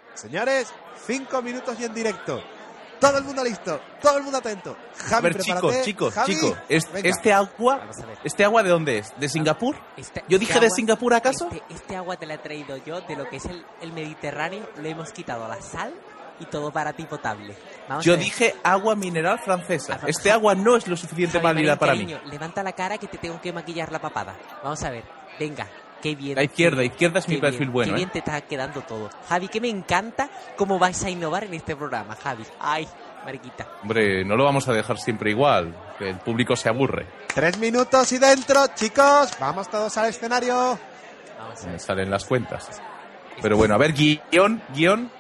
Señores, 5 minutos y en directo. Todo el mundo listo, todo el mundo atento. Javi, a ver, prepárate. chicos, Javi, ¿este agua de dónde es? ¿De Singapur? ¿Yo dije agua, de Singapur acaso? Este agua te la he traído yo de lo que es el Mediterráneo. Le hemos quitado la sal y todo para ti potable. Yo dije agua mineral francesa. Este agua no es lo suficiente válida para mí. Levanta la cara que te tengo que maquillar la papada. Vamos a ver, venga. Qué bien. La izquierda es mi perfil bueno. Qué bien te está quedando todo. Javi, que me encanta cómo vais a innovar en este programa, Javi. Ay, mariquita. Hombre, no lo vamos a dejar siempre igual, que el público se aburre. 3 minutos y dentro, chicos. Vamos todos al escenario. Vamos a ver. Salen las cuentas. Pero bueno, a ver, guión.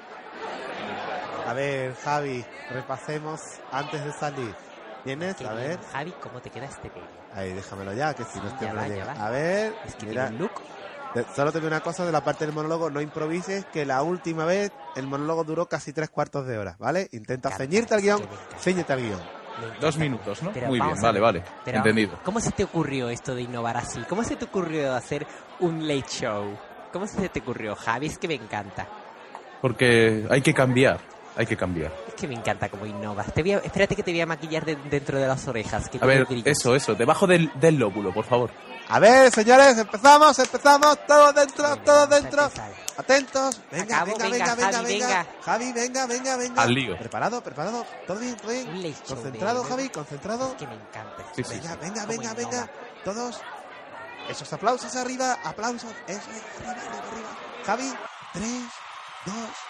A ver, Javi, repasemos antes de salir. ¿Tienes? A ver. Javi, ¿cómo te queda este pelo? Ahí, déjamelo ya, que si no Ya estoy va, llega. ya va. A ver, Es que mira. tiene un look. Solo te digo una cosa de la parte del monólogo, no improvises, que la última vez el monólogo duró casi 3/4 de hora, ¿vale? Intenta ceñirte al guión, ceñete al guión. 2 minutos, ¿no? Pero Muy bien, vamos a ver. vale. Pero, Entendido. ¿cómo se te ocurrió esto de innovar así? ¿Cómo se te ocurrió hacer un late show? ¿Cómo se te ocurrió, Javi? Es que me encanta. Porque hay que cambiar. Es que me encanta cómo innovas. Espérate que te voy a maquillar dentro de las orejas. Que a ver, brillos. eso, debajo del lóbulo, por favor. A ver, señores, empezamos, todos dentro. Atentos. Venga, Acabo, venga. venga. Javi, venga. Al lío. Preparado. Todo bien. Un late show Concentrado, de- Javi, concentrado. Es que me encanta. Sí. Venga. Todos. Esos aplausos arriba, aplausos. Eso es, arriba. Javi, 3, 2.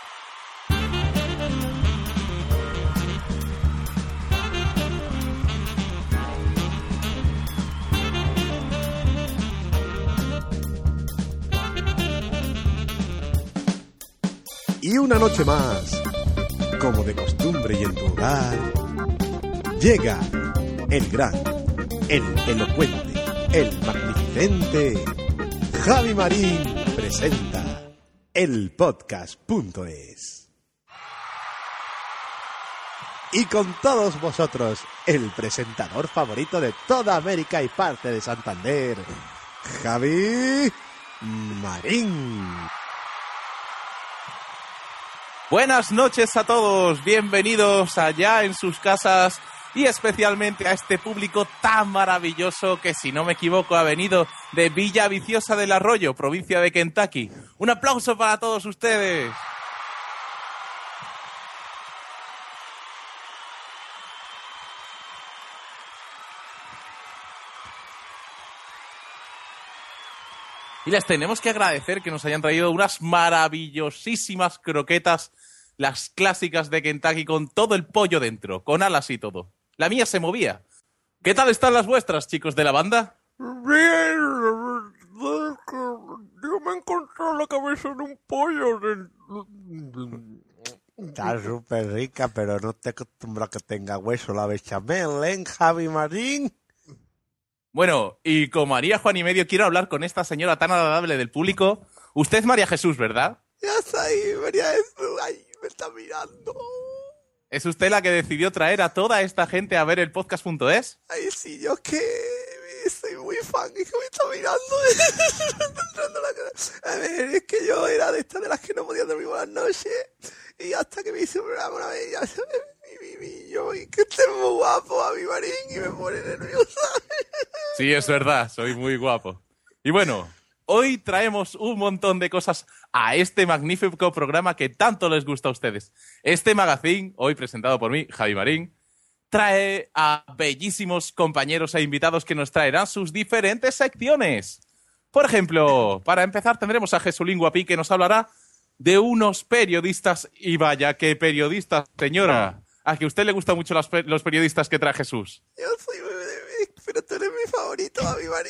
Y una noche más, como de costumbre y en tu hogar, llega el gran, el elocuente, el magnificente Javi Marín presenta el podcast.es. Y con todos vosotros, el presentador favorito de toda América y parte de Santander, Javi Marín. Buenas noches a todos, bienvenidos allá en sus casas y especialmente a este público tan maravilloso que, si no me equivoco, ha venido de Villa Viciosa del Arroyo, provincia de Kentucky. Un aplauso para todos ustedes. Y les tenemos que agradecer que nos hayan traído unas maravillosísimas croquetas, las clásicas de Kentucky, con todo el pollo dentro, con alas y todo. La mía se movía. ¿Qué tal están las vuestras, chicos de la banda? Bien, yo me he encontrado la cabeza en un pollo. Está súper rica, pero no te acostumbro a que tenga hueso la bechamel, ¿eh, Javi Marín? Bueno, y con María Juan y medio quiero hablar con esta señora tan agradable del público. Usted es María Jesús, ¿verdad? Ya está ahí, María Jesús, ahí me está mirando. ¿Es usted la que decidió traer a toda esta gente a ver el podcast.es? Ay, sí, yo es que soy muy fan, es que me está mirando. Está entrando la cara. A ver, es que yo era de estas de las que no podía dormir por las noches. Y hasta que me hice un programa una vez, ya sabes, y que esté muy guapo a mi Marín y me pone nerviosa. Sí, es verdad, soy muy guapo. Y bueno, hoy traemos un montón de cosas a este magnífico programa que tanto les gusta a ustedes. Este magazine, hoy presentado por mí, Javi Marín, trae a bellísimos compañeros e invitados que nos traerán sus diferentes secciones. Por ejemplo, para empezar tendremos a Jesulín Guapí, que nos hablará de unos periodistas, y vaya que periodistas, señora. ¿A que a usted le gustan mucho los periodistas que trae Jesús? Yo soy pero tú eres mi favorito, Javi Marín.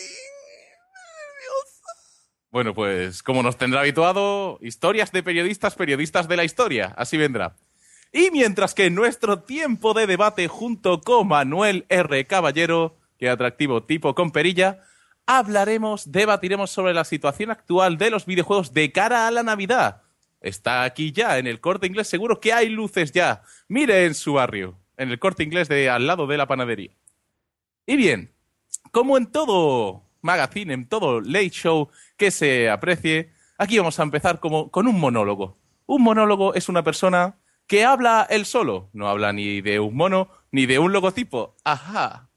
Bueno, pues como nos tendrá habituado, historias de periodistas de la historia. Así vendrá. Y mientras que en nuestro tiempo de debate junto con Manuel R. Caballero, que atractivo tipo con perilla, debatiremos sobre la situación actual de los videojuegos de cara a la Navidad. Está aquí ya, en el Corte Inglés, seguro que hay luces ya. Mire en su barrio, en el Corte Inglés de al lado de la panadería. Y bien, como en todo magazine, en todo late show que se aprecie, aquí vamos a empezar con un monólogo. Un monólogo es una persona que habla él solo. No habla ni de un mono ni de un logotipo. Ajá.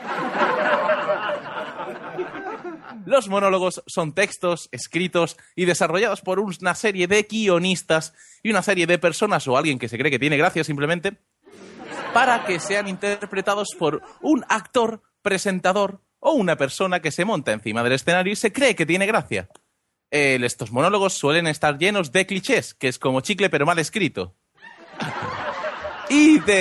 Los monólogos son textos escritos y desarrollados por una serie de guionistas y una serie de personas o alguien que se cree que tiene gracia simplemente para que sean interpretados por un actor, presentador o una persona que se monta encima del escenario y se cree que tiene gracia. Estos monólogos suelen estar llenos de clichés, que es como chicle pero mal escrito. Y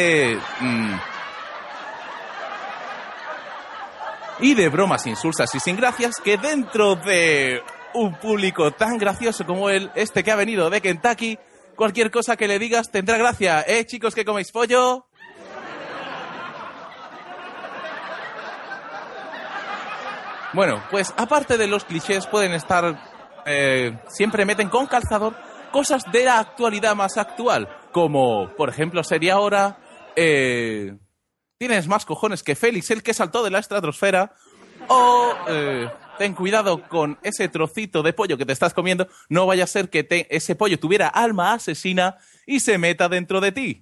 de bromas insulsas y sin gracias que dentro de un público tan gracioso como este que ha venido de Kentucky, cualquier cosa que le digas tendrá gracia. Chicos, que coméis pollo. Bueno, pues aparte de los clichés pueden estar... siempre meten con calzador cosas de la actualidad más actual, como, por ejemplo, sería ahora... tienes más cojones que Félix, el que saltó de la estratosfera, o ten cuidado con ese trocito de pollo que te estás comiendo, no vaya a ser que ese pollo tuviera alma asesina y se meta dentro de ti.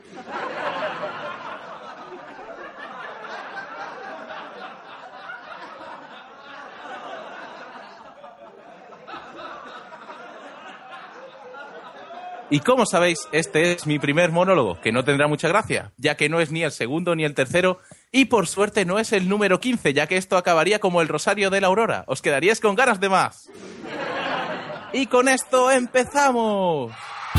Y como sabéis, este es mi primer monólogo, que no tendrá mucha gracia, ya que no es ni el segundo ni el tercero, y por suerte no es el número 15, ya que esto acabaría como el Rosario de la Aurora. Os quedaríais con ganas de más. Y con esto empezamos.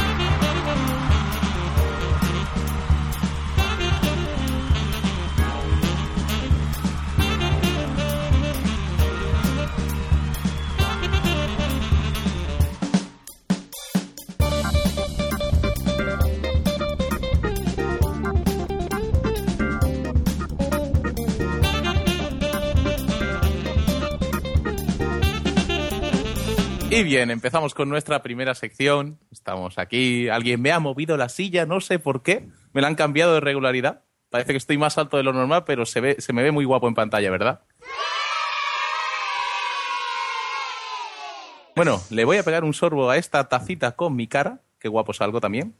Y bien, empezamos con nuestra primera sección. Estamos aquí. Alguien me ha movido la silla, no sé por qué. Me la han cambiado de regularidad. Parece que estoy más alto de lo normal, pero se me ve muy guapo en pantalla, ¿verdad? Bueno, le voy a pegar un sorbo a esta tacita con mi cara. Qué guapo salgo también.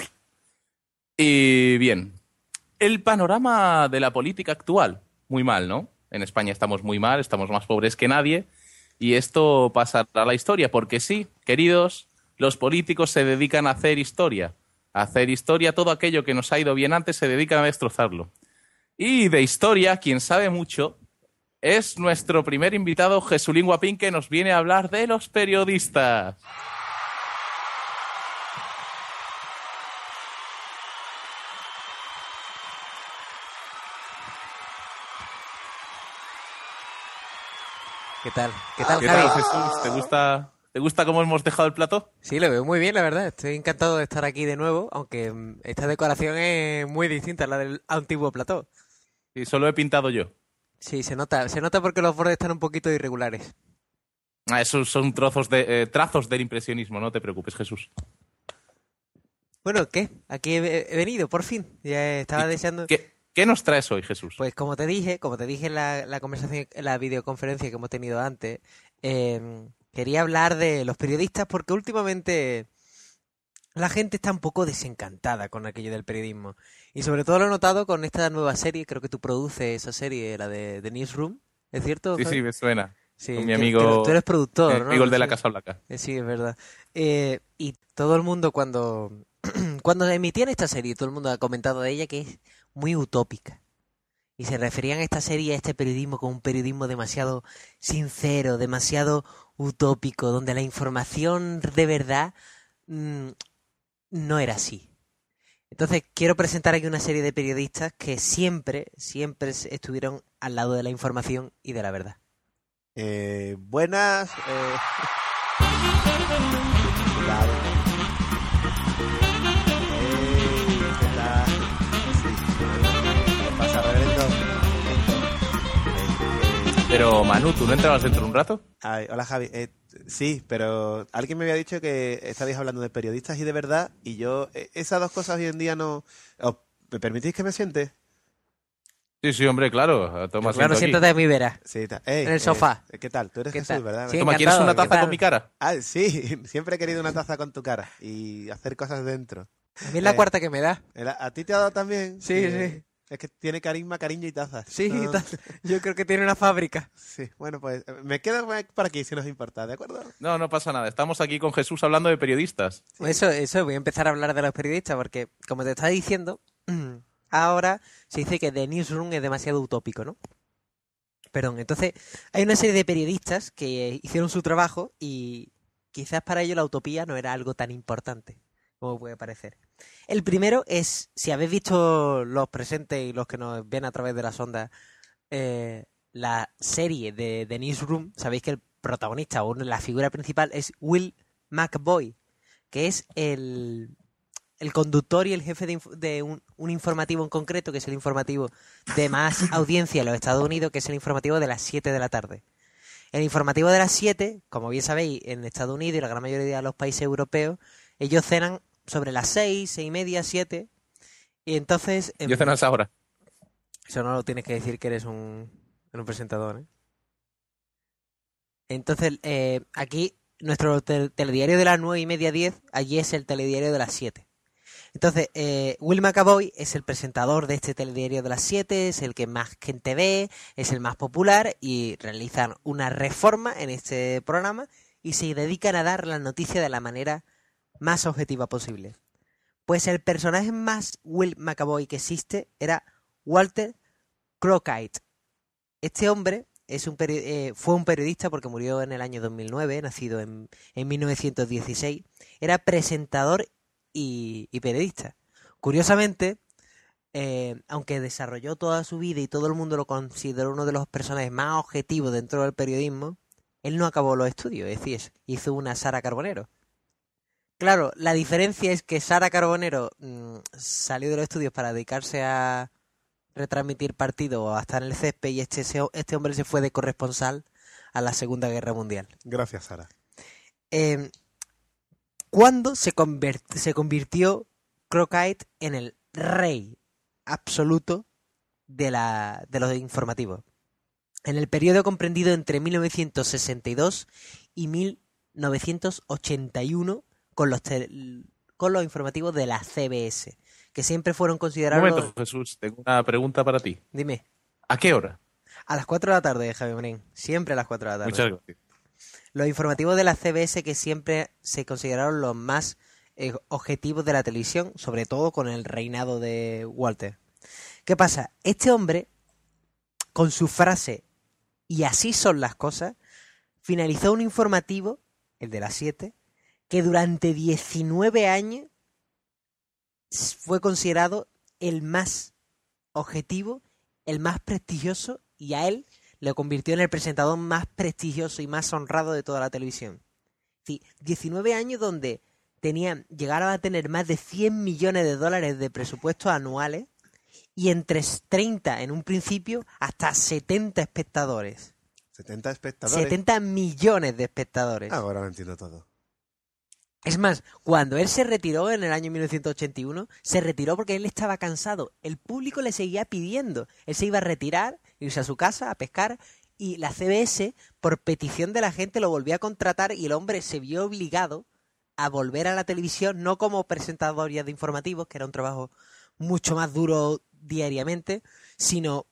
Y bien, el panorama de la política actual. Muy mal, ¿no? En España estamos muy mal, estamos más pobres que nadie. Y esto pasará a la historia, porque sí, queridos, los políticos se dedican a hacer historia. A hacer historia, todo aquello que nos ha ido bien antes se dedican a destrozarlo. Y de historia, quien sabe mucho, es nuestro primer invitado, Jesulín Guapín, que nos viene a hablar de los periodistas. ¿Qué tal? ¿Qué tal, Jesús? ¿Te gusta cómo hemos dejado el plató? Sí, lo veo muy bien, la verdad. Estoy encantado de estar aquí de nuevo, aunque esta decoración es muy distinta a la del antiguo plató. Y solo he pintado yo. Sí, se nota porque los bordes están un poquito irregulares. Esos son trazos del impresionismo, no te preocupes, Jesús. Bueno, ¿qué? Aquí he venido, por fin. Ya estaba deseando... ¿Qué nos traes hoy, Jesús? Pues como te dije en la conversación, en la videoconferencia que hemos tenido antes, quería hablar de los periodistas porque últimamente la gente está un poco desencantada con aquello del periodismo. Y sobre todo lo he notado con esta nueva serie, creo que tú produces esa serie, la de The Newsroom, ¿es cierto? Sí, me suena. Sí, con mi amigo... Tú eres productor, ¿no? Amigo el de la Sí. Casa Blanca. Sí, es verdad. Y todo el mundo cuando emitían esta serie, todo el mundo ha comentado de ella que es muy utópica. Y se referían a esta serie, a este periodismo, como un periodismo demasiado sincero, demasiado utópico, donde la información de verdad no era así. Entonces quiero presentar aquí una serie de periodistas que siempre estuvieron al lado de la información y de la verdad. Buenas. Claro. ¿Qué tal? Sí. ¿Qué pasa, reverendo? Pero, Manu, ¿tú no entrabas dentro de un rato? Ay, hola, Javi. Sí, pero alguien me había dicho que estabais hablando de periodistas y de verdad, y yo, esas dos cosas hoy en día no... ¿Me permitís que me siente? Sí, sí, hombre, claro. Toma Claro, asiento aquí. siéntate a mi vera. Sí, en el sofá. ¿Qué tal? Tú eres ¿Qué Jesús, tal? ¿verdad? Sí. Toma, ¿quieres encantado, una ¿qué taza tal? con mi cara? Ah, sí, siempre he querido una taza con tu cara y hacer cosas dentro. A mí es la Eh, cuarta que me da. ¿A ti te ha dado también? Sí, sí. Es que tiene carisma, cariño y tazas. Sí, No, yo creo que tiene una fábrica. sí, bueno, pues me quedo por aquí si nos importa, ¿de acuerdo? No, no pasa nada. Estamos aquí con Jesús hablando de periodistas. Pues eso, voy a empezar a hablar de los periodistas porque, como te estaba diciendo, ahora se dice que The Newsroom es demasiado utópico, ¿no? Perdón, entonces hay una serie de periodistas que hicieron su trabajo y quizás para ellos la utopía no era algo tan importante como puede parecer. El primero es, si habéis visto los presentes y los que nos ven a través de las ondas, la serie de The Newsroom, sabéis que el protagonista o la figura principal es Will McAvoy, que es el conductor y el jefe de un informativo en concreto, que es el informativo de más audiencia en los Estados Unidos, que es el informativo de las 7 de la tarde. El informativo de las 7, como bien sabéis, en Estados Unidos y la gran mayoría de los países europeos, ellos cenan sobre las 6, 6 y media, 7, y entonces... Yo ceno a esa hora. Eso no lo tienes que decir que eres un presentador, ¿eh? Entonces, aquí, nuestro telediario de las 9 y media, 10, allí es el telediario de las 7. Entonces, Will McAvoy es el presentador de este telediario de las 7, es el que más gente ve, es el más popular y realizan una reforma en este programa y se dedican a dar la noticia de la manera más objetiva posible. Pues el personaje más Will McAvoy que existe era Walter Cronkite. Este hombre fue un periodista porque murió en el año 2009, nacido en 1916. Era presentador y periodista. Curiosamente, aunque desarrolló toda su vida y todo el mundo lo consideró uno de los personajes más objetivos dentro del periodismo, él no acabó los estudios, es decir, hizo una Sara Carbonero. Claro, la diferencia es que Sara Carbonero salió de los estudios para dedicarse a retransmitir partidos o a estar en el césped y este hombre se fue de corresponsal a la Segunda Guerra Mundial. Gracias, Sara. ¿Cuándo se convirtió Cronkite en el rey absoluto de los informativos? En el periodo comprendido entre 1962 y 1981 con los informativos de la CBS, que siempre fueron Un considerados... momento, Jesús, tengo una pregunta para ti. Dime. ¿A qué hora? A las 4 de la tarde, Javier Morín. Siempre a las 4 de la tarde. Muchas gracias. Los informativos de la CBS que siempre se consideraron los más objetivos de la televisión, sobre todo con el reinado de Walter. ¿Qué pasa? Este hombre, con su frase "y así son las cosas", finalizó un informativo, el de las 7, que durante 19 años fue considerado el más objetivo, el más prestigioso, y a él lo convirtió en el presentador más prestigioso y más honrado de toda la televisión. Sí, 19 años donde llegaron a tener más de 100 millones de dólares de presupuestos anuales y entre 30 en un principio hasta 70 espectadores. 70 espectadores. 70 millones de espectadores. Ahora lo entiendo todo. Es más, cuando él se retiró en el año 1981, se retiró porque él estaba cansado. El público le seguía pidiendo. Él se iba a retirar, irse a su casa a pescar, y la CBS, por petición de la gente, lo volvió a contratar y el hombre se vio obligado a volver a la televisión, no como presentador ya de informativos, que era un trabajo mucho más duro diariamente, sino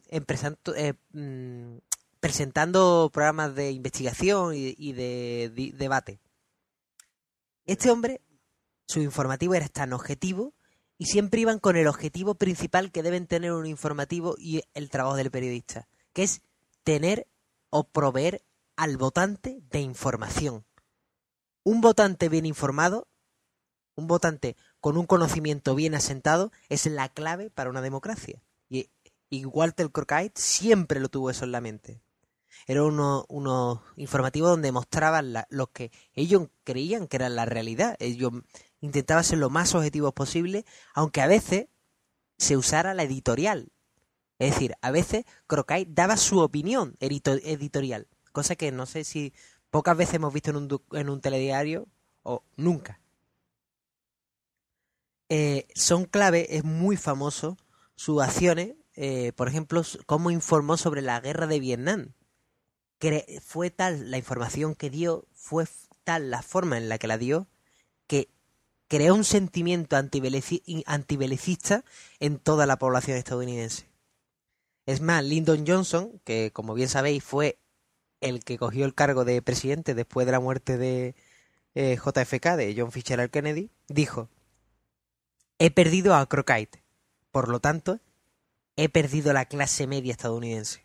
presentando programas de investigación y de debate. Este hombre, su informativo era tan objetivo y siempre iban con el objetivo principal que deben tener un informativo y el trabajo del periodista, que es tener o proveer al votante de información. Un votante bien informado, un votante con un conocimiento bien asentado, es la clave para una democracia. Y Walter Cronkite siempre lo tuvo eso en la mente. Era unos informativos donde mostraban lo que ellos creían que era la realidad. Ellos intentaban ser lo más objetivos posible, aunque a veces se usara la editorial. Es decir, a veces Cronkite daba su opinión editorial, cosa que no sé si pocas veces hemos visto en un telediario o nunca. Son clave, es muy famoso sus acciones por ejemplo, cómo informó sobre la guerra de Vietnam. Fue tal la información que dio, fue tal la forma en la que la dio, que creó un sentimiento antibelicista en toda la población estadounidense. Es más, Lyndon Johnson, que como bien sabéis fue el que cogió el cargo de presidente después de la muerte de JFK, de John Fitzgerald Kennedy, dijo: he perdido a Cronkite, por lo tanto, he perdido la clase media estadounidense.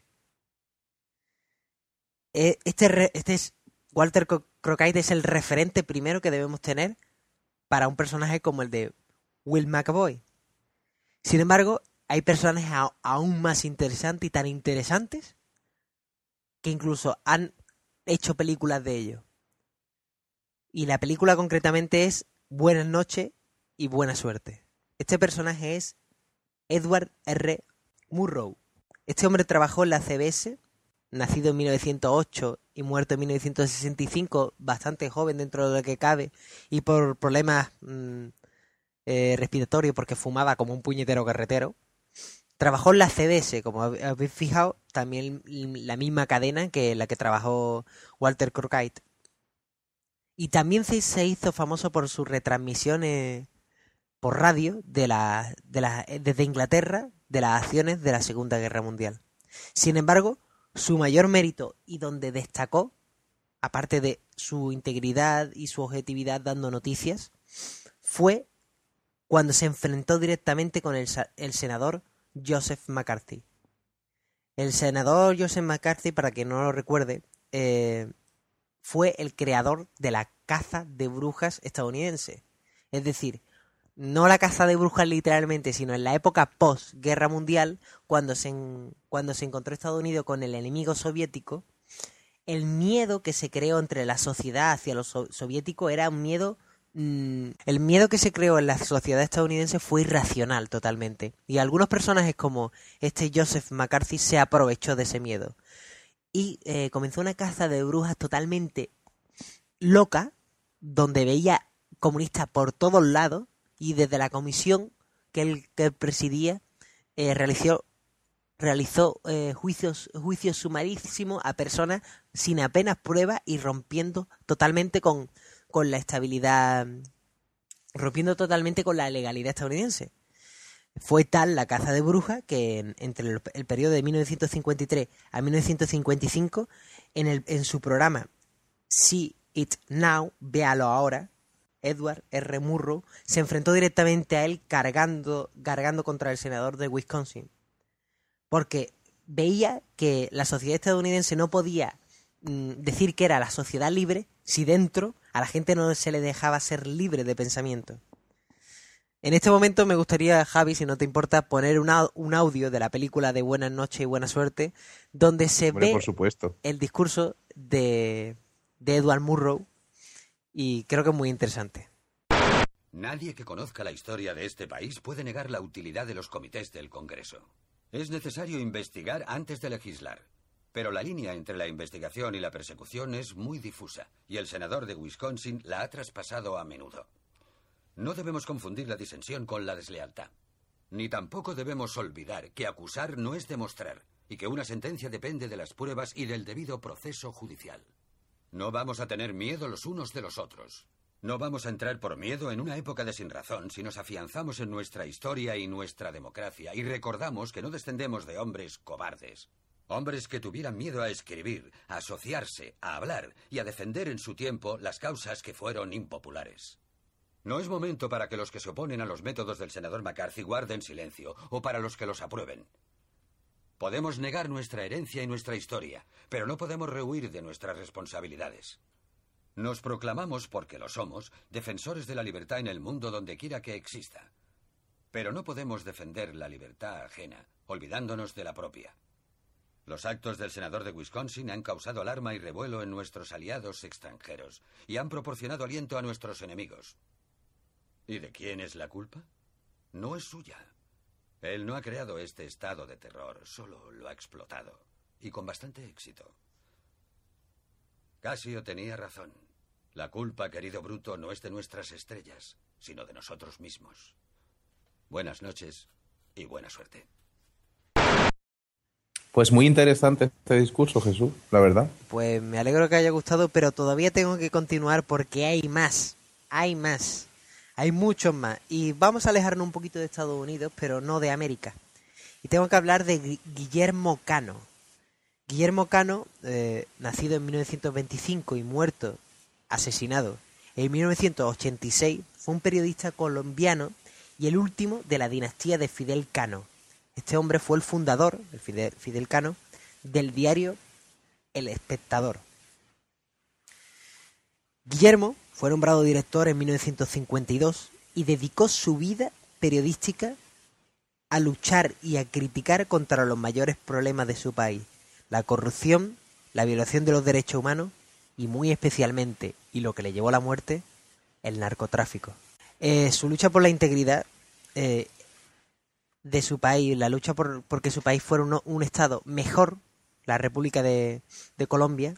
Walter Cronkite es el referente primero que debemos tener para un personaje como el de Will McAvoy. Sin embargo, hay personajes aún más interesantes y tan interesantes que incluso han hecho películas de ellos. Y la película concretamente es Buenas noches y buena suerte. Este personaje es Edward R. Murrow. Este hombre trabajó en la CBS, nacido en 1908 y muerto en 1965, bastante joven dentro de lo que cabe, y por problemas respiratorios, porque fumaba como un puñetero carretero. Trabajó en la CBS, como habéis fijado, también la misma cadena que la que trabajó Walter Cronkite. Y también se hizo famoso por sus retransmisiones por radio desde Inglaterra de las acciones de la Segunda Guerra Mundial. Sin embargo, su mayor mérito y donde destacó, aparte de su integridad y su objetividad dando noticias, fue cuando se enfrentó directamente con el senador Joseph McCarthy. El senador Joseph McCarthy, para quien no lo recuerde, fue el creador de la caza de brujas estadounidense. Es decir, no la caza de brujas literalmente, sino en la época post-guerra mundial, cuando se encontró Estados Unidos con el enemigo soviético, el miedo que se creó entre la sociedad hacia los soviéticos era un miedo... el miedo que se creó en la sociedad estadounidense fue irracional totalmente. Y algunos personajes como este Joseph McCarthy se aprovechó de ese miedo. Y comenzó una caza de brujas totalmente loca, donde veía comunistas por todos lados, y desde la comisión que él presidía realizó juicios sumarísimos a personas sin apenas pruebas y rompiendo totalmente con la estabilidad, rompiendo totalmente con la legalidad estadounidense. Fue tal la caza de brujas que entre el periodo de 1953 a 1955, en su programa See It Now, véalo ahora, Edward R. Murrow se enfrentó directamente a él cargando contra el senador de Wisconsin. Porque veía que la sociedad estadounidense no podía decir que era la sociedad libre si dentro a la gente no se le dejaba ser libre de pensamiento. En este momento me gustaría, Javi, si no te importa, poner un audio de la película de Buenas noches y buena suerte, donde se ve por supuesto el discurso de Edward Murrow, y creo que es muy interesante. Nadie que conozca la historia de este país puede negar la utilidad de los comités del Congreso. Es necesario investigar antes de legislar. Pero la línea entre la investigación y la persecución es muy difusa, y el senador de Wisconsin la ha traspasado a menudo. No debemos confundir la disensión con la deslealtad. Ni tampoco debemos olvidar que acusar no es demostrar, y que una sentencia depende de las pruebas y del debido proceso judicial. No vamos a tener miedo los unos de los otros. No vamos a entrar por miedo en una época de sinrazón si nos afianzamos en nuestra historia y nuestra democracia y recordamos que no descendemos de hombres cobardes. Hombres que tuvieran miedo a escribir, a asociarse, a hablar y a defender en su tiempo las causas que fueron impopulares. No es momento para que los que se oponen a los métodos del senador McCarthy guarden silencio, o para los que los aprueben. Podemos negar nuestra herencia y nuestra historia, pero no podemos rehuir de nuestras responsabilidades. Nos proclamamos, porque lo somos, defensores de la libertad en el mundo donde quiera que exista. Pero no podemos defender la libertad ajena, olvidándonos de la propia. Los actos del senador de Wisconsin han causado alarma y revuelo en nuestros aliados extranjeros y han proporcionado aliento a nuestros enemigos. ¿Y de quién es la culpa? No es suya. Él no ha creado este estado de terror, solo lo ha explotado, y con bastante éxito. Casio tenía razón. La culpa, querido Bruto, no es de nuestras estrellas, sino de nosotros mismos. Buenas noches y buena suerte. Pues muy interesante este discurso, Jesús, la verdad. Pues me alegro que haya gustado, pero todavía tengo que continuar porque hay más. Hay más. Hay muchos más. Y vamos a alejarnos un poquito de Estados Unidos, pero no de América. Y tengo que hablar de Guillermo Cano. Guillermo Cano, nacido en 1925 y muerto, asesinado en 1986, fue un periodista colombiano y el último de la dinastía de Fidel Cano. Este hombre fue el fundador, Fidel Cano, del diario El Espectador. Guillermo fue nombrado director en 1952 y dedicó su vida periodística a luchar y a criticar contra los mayores problemas de su país: la corrupción, la violación de los derechos humanos y muy especialmente, y lo que le llevó a la muerte, el narcotráfico. Su lucha por la integridad de su país, la lucha porque su país fuera un estado mejor, la República de Colombia,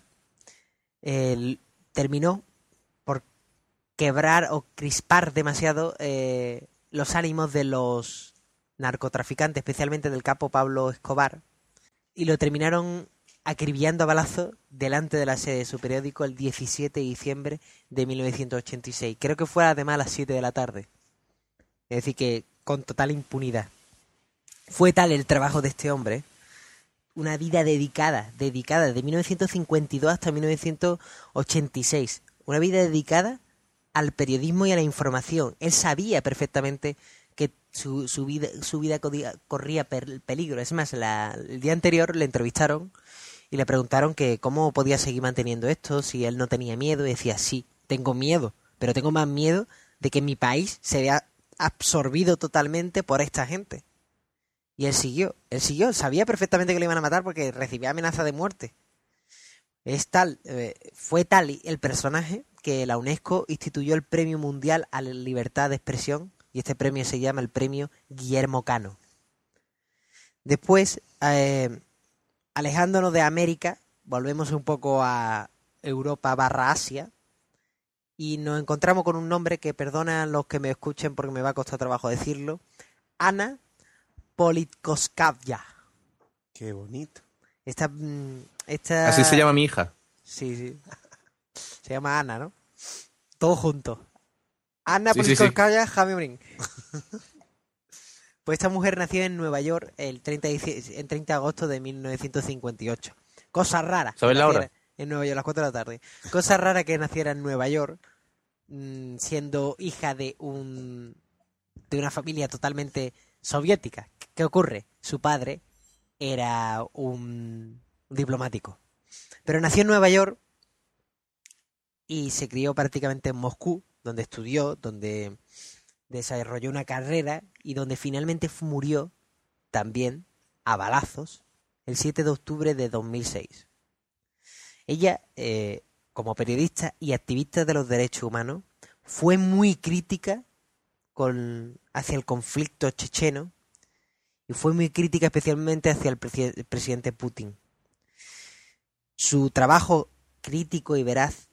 terminó por quebrar o crispar demasiado los ánimos de los narcotraficantes, especialmente del capo Pablo Escobar, y lo terminaron acribillando a balazos delante de la sede de su periódico el 17 de diciembre de 1986. Creo que fue además a las 7 de la tarde. Es decir, que con total impunidad. Fue tal el trabajo de este hombre, una vida dedicada, de 1952 hasta 1986. Una vida dedicada al periodismo y a la información. Él sabía perfectamente que su vida corría peligro. Es más, el día anterior le entrevistaron y le preguntaron que cómo podía seguir manteniendo esto, si él no tenía miedo, y decía: sí, tengo miedo, pero tengo más miedo de que mi país se vea absorbido totalmente por esta gente. Y él siguió, sabía perfectamente que le iban a matar porque recibía amenaza de muerte. Fue tal el personaje que la UNESCO instituyó el Premio Mundial a la Libertad de Expresión, y este premio se llama el Premio Guillermo Cano. Después, alejándonos de América, volvemos un poco a Europa / Asia, y nos encontramos con un nombre que, perdona a los que me escuchen porque me va a costar trabajo decirlo: Ana Politkovskaya. Qué bonito. Esta Así se llama mi hija. Sí. Se llama Ana, ¿no? Todo junto. Ana Sí. Politkovskaya Jaime. Pues esta mujer nació en Nueva York el 30 de agosto de 1958. Cosa rara. ¿Sabes la hora? En Nueva York, a las 4 de la tarde. Cosa rara que naciera en Nueva York, siendo hija de una familia totalmente soviética. ¿Qué ocurre? Su padre era un diplomático. Pero nació en Nueva York y se crió prácticamente en Moscú, donde estudió, donde desarrolló una carrera y donde finalmente murió también a balazos el 7 de octubre de 2006. Ella, como periodista y activista de los derechos humanos, fue muy crítica hacia el conflicto checheno y fue muy crítica especialmente hacia el presidente Putin. Su trabajo crítico y veraz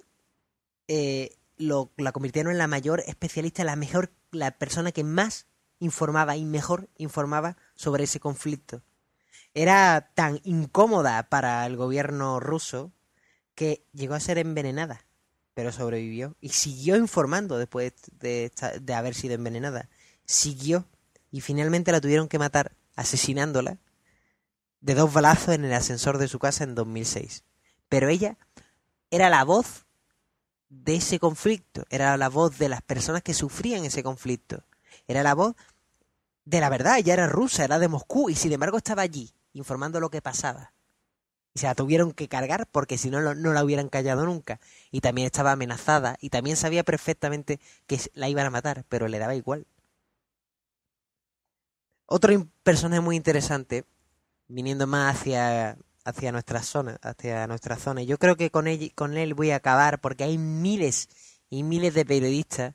la convirtieron en la mayor especialista, la persona que más informaba y mejor informaba sobre ese conflicto. Era tan incómoda para el gobierno ruso que llegó a ser envenenada, pero sobrevivió y siguió informando después de haber sido envenenada. Siguió y finalmente la tuvieron que matar asesinándola de 2 balazos en el ascensor de su casa en 2006. Pero ella era la voz de ese conflicto, era la voz de las personas que sufrían ese conflicto, era la voz de la verdad. Ella era rusa, era de Moscú y sin embargo estaba allí informando lo que pasaba. Y se la tuvieron que cargar porque si no, no la hubieran callado nunca. Y también estaba amenazada y también sabía perfectamente que la iban a matar, pero le daba igual. Otro personaje muy interesante, viniendo más hacia nuestra zona. Yo creo que con él voy a acabar porque hay miles y miles de periodistas,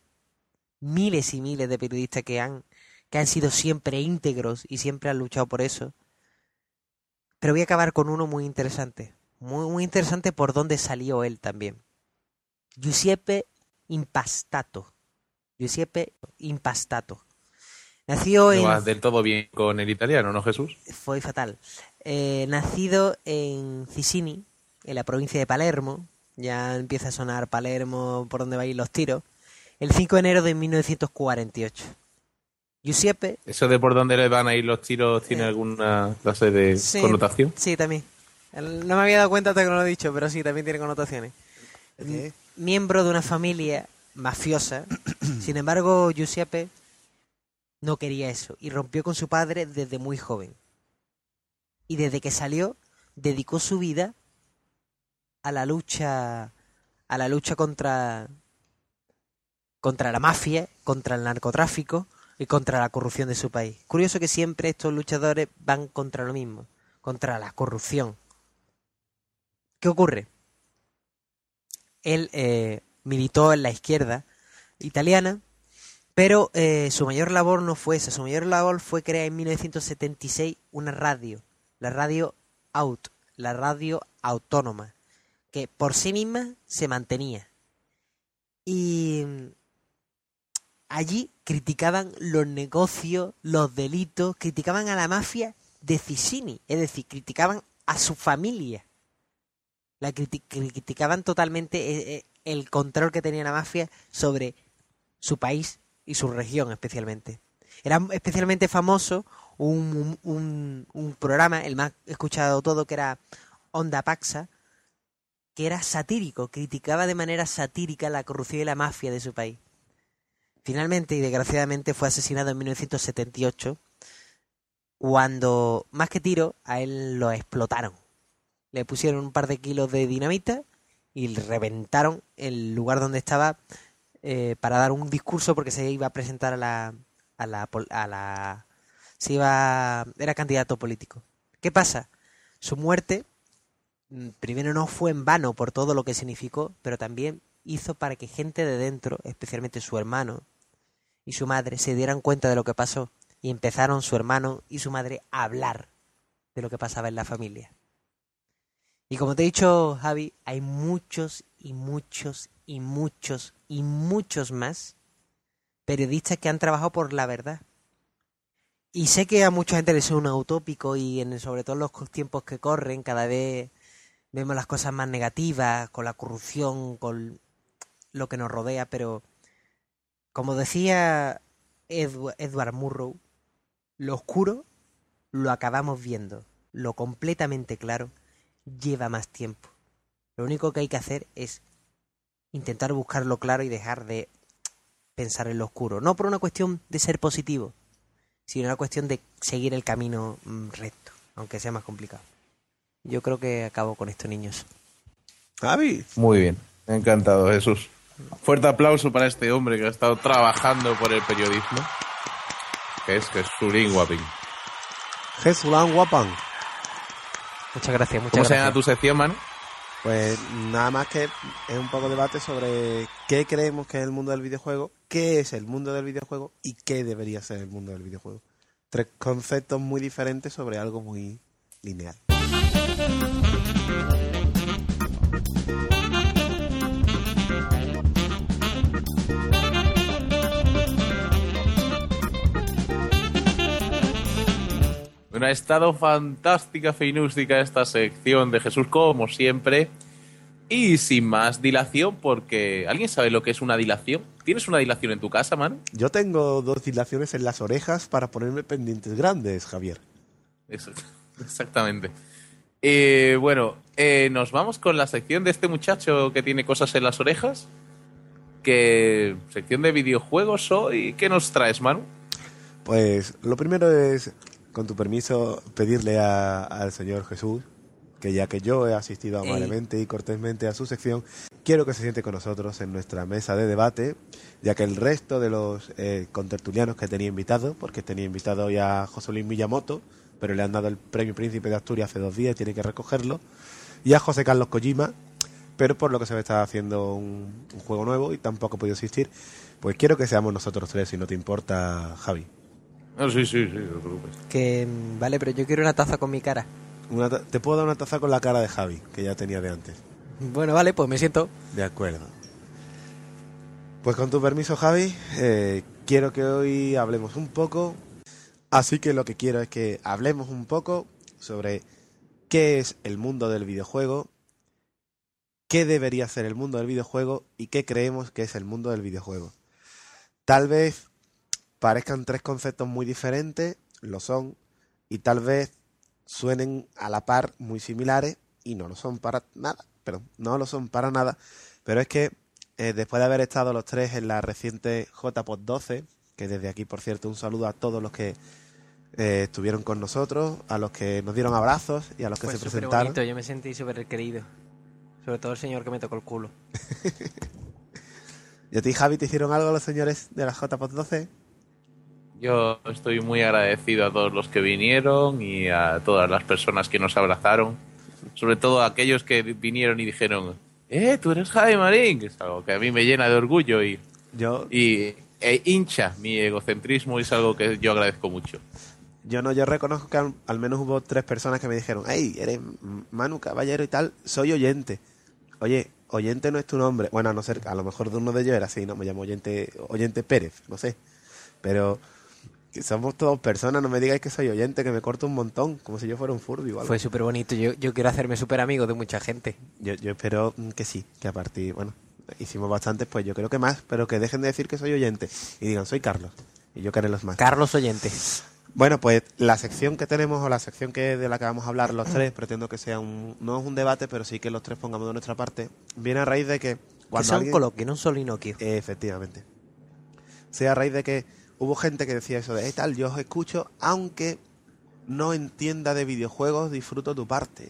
que han sido siempre íntegros y siempre han luchado por eso. Pero voy a acabar con uno muy interesante, muy interesante por dónde salió él también. Giuseppe Impastato. Nació No en... vas del todo bien con el italiano, ¿no, Jesús? Fue fatal. Nacido en Cisini, en la provincia de Palermo. Ya empieza a sonar Palermo por donde va a ir los tiros. El 5 de enero de 1948. Giuseppe... ¿Eso de por dónde le van a ir los tiros tiene alguna clase de Sí, connotación? sí, también. No me había dado cuenta hasta que no lo he dicho, pero sí, también tiene connotaciones. Miembro de una familia mafiosa. Sin embargo, Giuseppe no quería eso y rompió con su padre desde muy joven. Y desde que salió, dedicó su vida a la lucha contra la mafia, contra el narcotráfico y contra la corrupción de su país. Curioso que siempre estos luchadores van contra lo mismo, contra la corrupción. ¿Qué ocurre? Él militó en la izquierda italiana, pero su mayor labor no fue esa. Su mayor labor fue crear en 1976 una radio, la radio autónoma, que por sí misma se mantenía. Y allí criticaban los negocios, los delitos, criticaban a la mafia de Cisini, es decir, criticaban a su familia. La criticaban totalmente el control que tenía la mafia sobre su país y su región especialmente. Era especialmente famoso un programa, el más escuchado de todo, que era Onda Paxa, que era satírico, criticaba de manera satírica la corrupción y la mafia de su país. Finalmente y desgraciadamente fue asesinado en 1978, cuando, más que tiro, a él lo explotaron. Le pusieron un par de kilos de dinamita y le reventaron el lugar donde estaba para dar un discurso, porque se iba a presentar era candidato político. ¿Qué pasa? Su muerte primero no fue en vano por todo lo que significó, pero también hizo para que gente de dentro, especialmente su hermano y su madre, se dieran cuenta de lo que pasó y empezaron su hermano y su madre a hablar de lo que pasaba en la familia. Y como te he dicho, Javi, hay muchos y muchos y muchos y muchos más periodistas que han trabajado por la verdad. Y sé que a mucha gente les suena utópico y sobre todo en los tiempos que corren cada vez vemos las cosas más negativas, con la corrupción, con lo que nos rodea, pero como decía Edward Murrow, lo oscuro lo acabamos viendo, lo completamente claro lleva más tiempo. Lo único que hay que hacer es intentar buscar lo claro y dejar de pensar en lo oscuro. No por una cuestión de ser positivo, sino una cuestión de seguir el camino recto, aunque sea más complicado. Yo creo que acabo con esto, niños. Javi. Muy bien, encantado, Jesús. Fuerte aplauso para este hombre que ha estado trabajando por el periodismo, que es Jesulín Guapín. Jesulán Guapán. Muchas gracias, muchas ¿Cómo gracias. se llama tu sección, Manu? Pues nada más que es un poco de debate sobre qué creemos que es el mundo del videojuego, qué es el mundo del videojuego y qué debería ser el mundo del videojuego. 3 conceptos muy diferentes sobre algo muy lineal. Bueno, ha estado fantástica, feinústica esta sección de Jesús, como siempre. Y sin más dilación, porque... ¿Alguien sabe lo que es una dilación? ¿Tienes una dilación en tu casa, Manu? Yo tengo 2 dilaciones en las orejas para ponerme pendientes grandes, Javier. Eso, exactamente. Nos vamos con la sección de este muchacho que tiene cosas en las orejas. Sección de videojuegos hoy. ¿Qué nos traes, Manu? Pues lo primero es, con tu permiso, pedirle al Señor Jesús que ya que yo he asistido amablemente y cortésmente a su sección, quiero que se siente con nosotros en nuestra mesa de debate, ya que el resto de los contertulianos que tenía invitado, porque tenía invitado ya a José Luis Miyamoto, pero le han dado el premio Príncipe de Asturias hace 2 días y tiene que recogerlo, y a José Carlos Kojima, pero por lo que se ve está haciendo un juego nuevo y tampoco ha podido asistir, pues quiero que seamos nosotros 3, si no te importa, Javi. Sí, no te preocupes. Que vale, pero yo quiero una taza con mi cara. Te puedo dar una taza con la cara de Javi, que ya tenía de antes. Bueno, vale, pues me siento. De acuerdo. Pues con tu permiso, Javi, quiero que hoy hablemos un poco, así que lo que quiero es que hablemos un poco sobre qué es el mundo del videojuego, qué debería ser el mundo del videojuego y qué creemos que es el mundo del videojuego. Tal vez parezcan tres conceptos muy diferentes, lo son, y tal vez suenen a la par muy similares y no lo son para nada, pero es que después de haber estado los tres en la reciente JPOD 12, que desde aquí, por cierto, un saludo a todos los que estuvieron con nosotros, a los que nos dieron abrazos y a los que se presentaron. Bonito, yo me sentí súper querido. Sobre todo el señor que me tocó el culo. ¿Y a ti, Javi, te hicieron algo los señores de la JPOD 12? Yo estoy muy agradecido a todos los que vinieron y a todas las personas que nos abrazaron. Sobre todo a aquellos que vinieron y dijeron, tú eres Javi Marín, que es algo que a mí me llena de orgullo y hincha mi egocentrismo, y es algo que yo agradezco mucho. Yo reconozco que al menos hubo 3 personas que me dijeron, hey, eres Manu Caballero y tal, soy oyente. Oye, oyente no es tu nombre. Bueno, a no ser, a lo mejor de uno de ellos era así, ¿no? Me llamo oyente Pérez, no sé. Pero que somos todos personas, no me digáis que soy oyente, que me corto un montón, como si yo fuera un furby o algo. Fue súper bonito, yo quiero hacerme súper amigo de mucha gente. Yo espero que sí, que a partir, bueno, hicimos bastantes, pues yo creo que más, pero que dejen de decir que soy oyente y digan, soy Carlos, y yo que haré los más. Carlos Oyente. Bueno, pues la sección que tenemos, o la sección de la que vamos a hablar los tres, pretendo que sea no es un debate, pero sí que los tres pongamos de nuestra parte, viene a raíz de que cuando sea un coloquio, no un soliloquio. Efectivamente. Sea a raíz de que hubo gente que decía eso de, tal, yo os escucho, aunque no entienda de videojuegos, disfruto tu parte.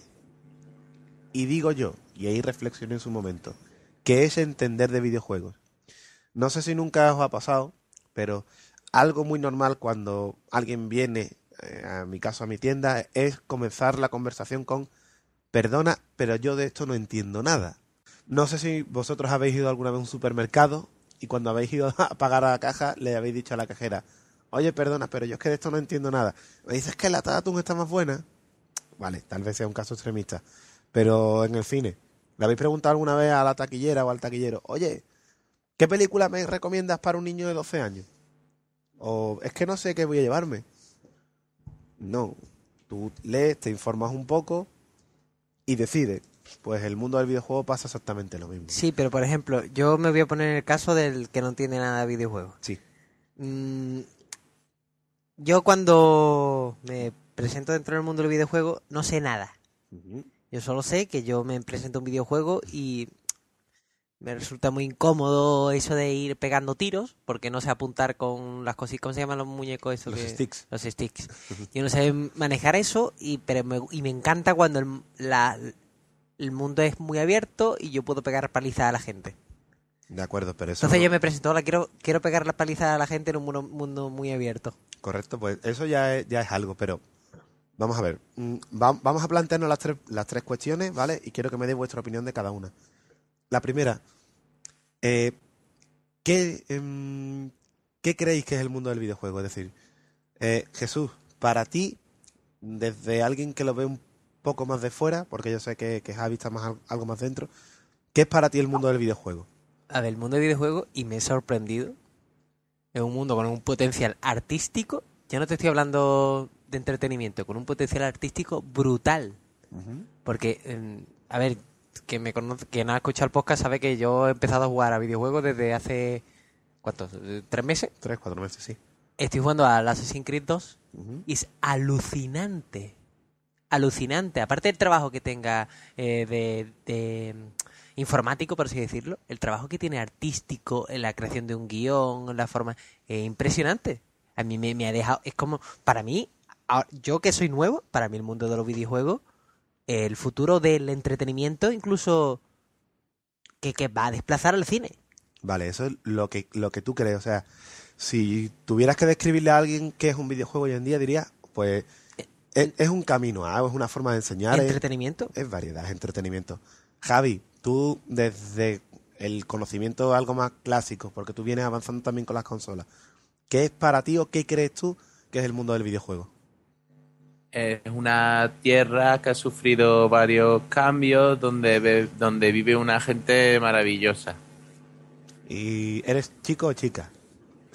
Y digo yo, y ahí reflexioné en su momento, ¿qué es entender de videojuegos? No sé si nunca os ha pasado, pero algo muy normal cuando alguien viene, a mi caso a mi tienda, es comenzar la conversación con, perdona, pero yo de esto no entiendo nada. No sé si vosotros habéis ido alguna vez a un supermercado y cuando habéis ido a pagar a la caja le habéis dicho a la cajera, oye, perdona, pero yo es que de esto no entiendo nada. ¿Me dices que la lata de atún está más buena? Vale, tal vez sea un caso extremista. Pero en el cine, ¿le habéis preguntado alguna vez a la taquillera o al taquillero, oye, ¿qué película me recomiendas para un niño de 12 años? O es que no sé qué voy a llevarme. No, tú lees, te informas un poco y decides. Pues el mundo del videojuego pasa exactamente lo mismo. Sí, pero por ejemplo, yo me voy a poner en el caso del que no entiende nada de videojuegos. Sí. Yo cuando me presento dentro del mundo del videojuego no sé nada. Uh-huh. Yo solo sé que yo me presento a un videojuego y me resulta muy incómodo eso de ir pegando tiros, porque no sé apuntar con las cositas. ¿Cómo se llaman los muñecos? Eso los sticks. Los sticks. Yo no sé manejar eso, pero me encanta cuando el mundo es muy abierto y yo puedo pegar palizas a la gente. De acuerdo, pero eso... Entonces yo me presento, hola, quiero pegar las palizas a la gente en un mundo muy abierto. Correcto, pues eso ya es algo, pero vamos a ver. Vamos a plantearnos las tres cuestiones, ¿vale? Y quiero que me deis vuestra opinión de cada una. La primera, ¿qué creéis que es el mundo del videojuego? Es decir, Jesús, para ti, desde alguien que lo ve un poco más de fuera, porque yo sé que Javi está algo más dentro, ¿qué es para ti el mundo del videojuego? A ver, el mundo del videojuego, y me he sorprendido, es un mundo con un potencial artístico, ya no te estoy hablando de entretenimiento, con un potencial artístico brutal. Uh-huh. Porque, a ver, quien no ha escuchado el podcast sabe que yo he empezado a jugar a videojuegos desde hace, ¿cuántos? ¿3 meses? 3, 4 meses, sí. Estoy jugando al Assassin's Creed 2 Uh-huh. y es alucinante. Alucinante. Aparte del trabajo que tenga de informático, por así decirlo, el trabajo que tiene artístico en la creación de un guión, la forma, impresionante. A mí me ha dejado, es como, para mí, yo que soy nuevo, para mí el mundo de los videojuegos, el futuro del entretenimiento, incluso que va a desplazar al cine. Vale, eso es lo que tú crees. O sea, si tuvieras que describirle a alguien qué es un videojuego hoy en día, diría, pues es un camino, es una forma de enseñar. ¿Entretenimiento? Es variedad, es entretenimiento. Javi, tú desde el conocimiento algo más clásico, porque tú vienes avanzando también con las consolas, ¿qué es para ti o qué crees tú que es el mundo del videojuego? Es una tierra que ha sufrido varios cambios, donde vive una gente maravillosa. ¿Y eres chico o chica?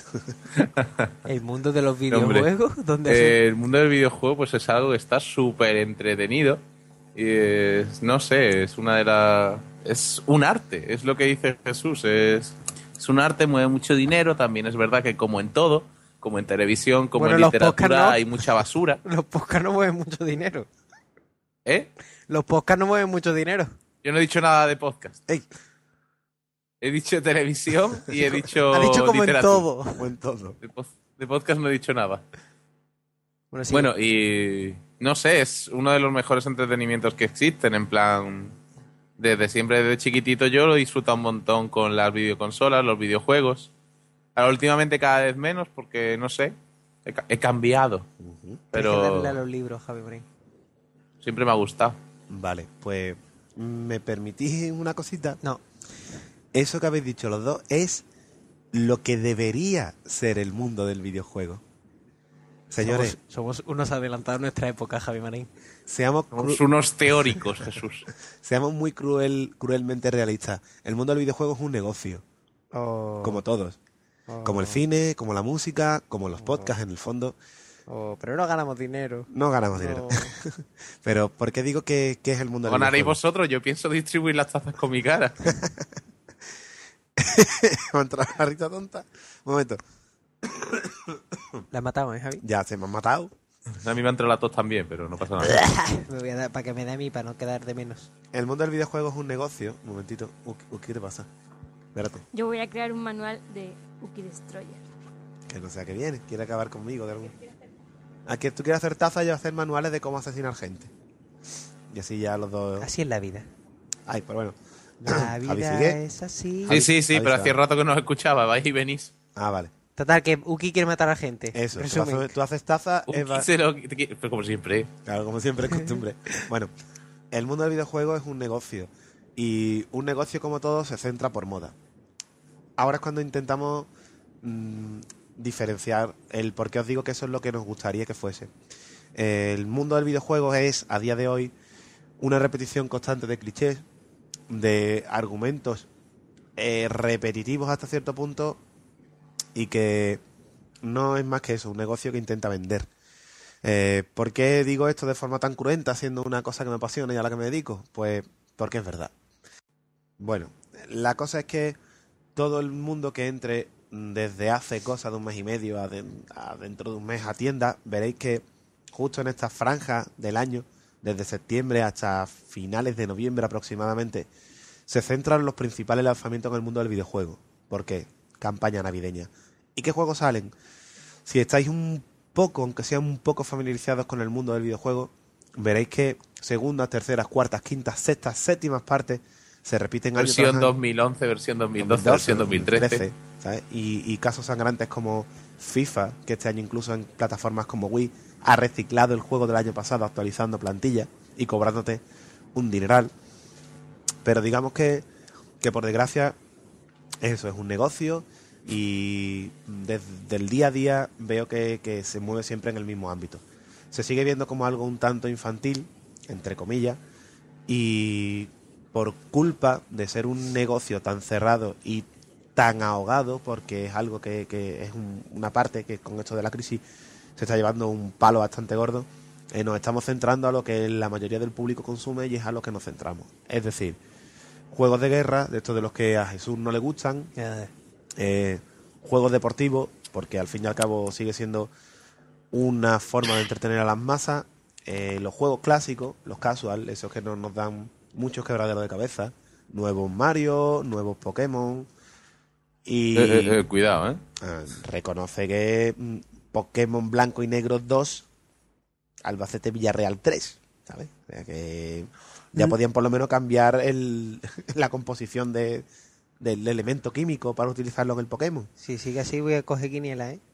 El mundo de los Hombre, videojuegos, donde el mundo del videojuego pues es algo que está súper entretenido. Y no sé, es una de las... Es un arte, es lo que dice Jesús. Es un arte, mueve mucho dinero. También es verdad que como en todo, como en televisión, como Bueno, en los literatura, podcasts no. hay mucha basura. los podcasts no mueven mucho dinero. ¿Eh? Los podcasts no mueven mucho dinero. Yo no he dicho nada de podcast. Ey, He dicho televisión y he dicho Ha dicho como literatura. en todo. buen todo. De podcast no he dicho nada. Bueno, sí. Bueno, y no sé, es uno de los mejores entretenimientos que existen. En plan, desde siempre, desde chiquitito, yo lo he disfrutado un montón con las videoconsolas, los videojuegos. Ahora, últimamente cada vez menos porque, no sé, he cambiado. Tienes que Pero darle a los libros, Javi Marín. siempre me ha gustado. Vale, pues ¿me permitís una cosita? No. Eso que habéis dicho los dos es lo que debería ser el mundo del videojuego. Señores, Somos unos adelantados a nuestra época, Javi Marín. seamos, Somos unos teóricos, Jesús. seamos muy cruelmente realistas. El mundo del videojuego es un negocio, como todos. Como el cine, como la música, como los podcasts en el fondo. Pero no ganamos dinero. No ganamos dinero. Pero ¿por qué digo que es el mundo del Ganaréis videojuego? vosotros, yo pienso distribuir las tazas con mi cara. ¿Va a entrar la risa tonta? Un momento. La matamos, ¿eh, Javi? Ya se me han matado. A mí me han entrado la tos también, pero no pasa nada. Me voy a dar para que me dé a mí, para no quedar de menos. El mundo del videojuego es un negocio. Un momentito. ¿Qué te pasa? Espérate. Yo voy a crear un manual de Uki Destroyer. Que no sea que viene. Quiere acabar conmigo de algún... ¿A que tú quieres hacer taza y yo hacer manuales de cómo asesinar gente? Y así ya los dos... Así es la vida. Ay, pues bueno. La Javi, vida ¿sigue? es así. Sí, pero hacía rato que no os escuchaba, vais y venís. Ah, vale. Total, que Uki quiere matar a gente. Eso. Resumen. Tú haces taza... Un Eva... 15 pero como siempre. Claro, como siempre es costumbre. Bueno, el mundo del videojuego es un negocio. Y un negocio, como todo, se centra por moda. Ahora es cuando intentamos diferenciar el por qué os digo que eso es lo que nos gustaría que fuese. El mundo del videojuego es, a día de hoy, una repetición constante de clichés, de argumentos repetitivos hasta cierto punto, y que no es más que eso, un negocio que intenta vender. ¿Por qué digo esto de forma tan cruenta, siendo una cosa que me apasiona y a la que me dedico? Pues porque es verdad. Bueno, la cosa es que todo el mundo que entre desde hace cosa de un mes y medio a dentro de un mes a tienda, veréis que justo en esta franja del año, desde septiembre hasta finales de noviembre aproximadamente, se centran los principales lanzamientos en el mundo del videojuego. ¿Por qué? Campaña navideña. ¿Y qué juegos salen? Si estáis un poco, aunque sean un poco familiarizados con el mundo del videojuego, veréis que segundas, terceras, cuartas, quintas, sextas, séptimas partes se repiten año Versión tras año. 2011, versión 2012, versión 2013. ¿sabes? Y casos sangrantes como FIFA, que este año incluso en plataformas como Wii ha reciclado el juego del año pasado actualizando plantilla y cobrándote un dineral. Pero digamos que por desgracia eso es un negocio y desde el día a día veo que se mueve siempre en el mismo ámbito. Se sigue viendo como algo un tanto infantil, entre comillas, y por culpa de ser un negocio tan cerrado y tan ahogado, porque es algo que es una parte que con esto de la crisis se está llevando un palo bastante gordo, nos estamos centrando a lo que la mayoría del público consume y es a lo que nos centramos. Es decir, juegos de guerra, de estos de los que a Jesús no le gustan, juegos deportivos, porque al fin y al cabo sigue siendo una forma de entretener a las masas, los juegos clásicos, los casual, esos que no nos dan muchos quebraderos de cabeza, nuevos Mario, nuevos Pokémon y Cuidado, reconoce que Pokémon Blanco y Negro 2, Albacete Villarreal 3, ¿sabes? O sea que ya podían por lo menos cambiar la composición del elemento químico para utilizarlo en el Pokémon. Si sigue así voy a coger quiniela, ¿eh?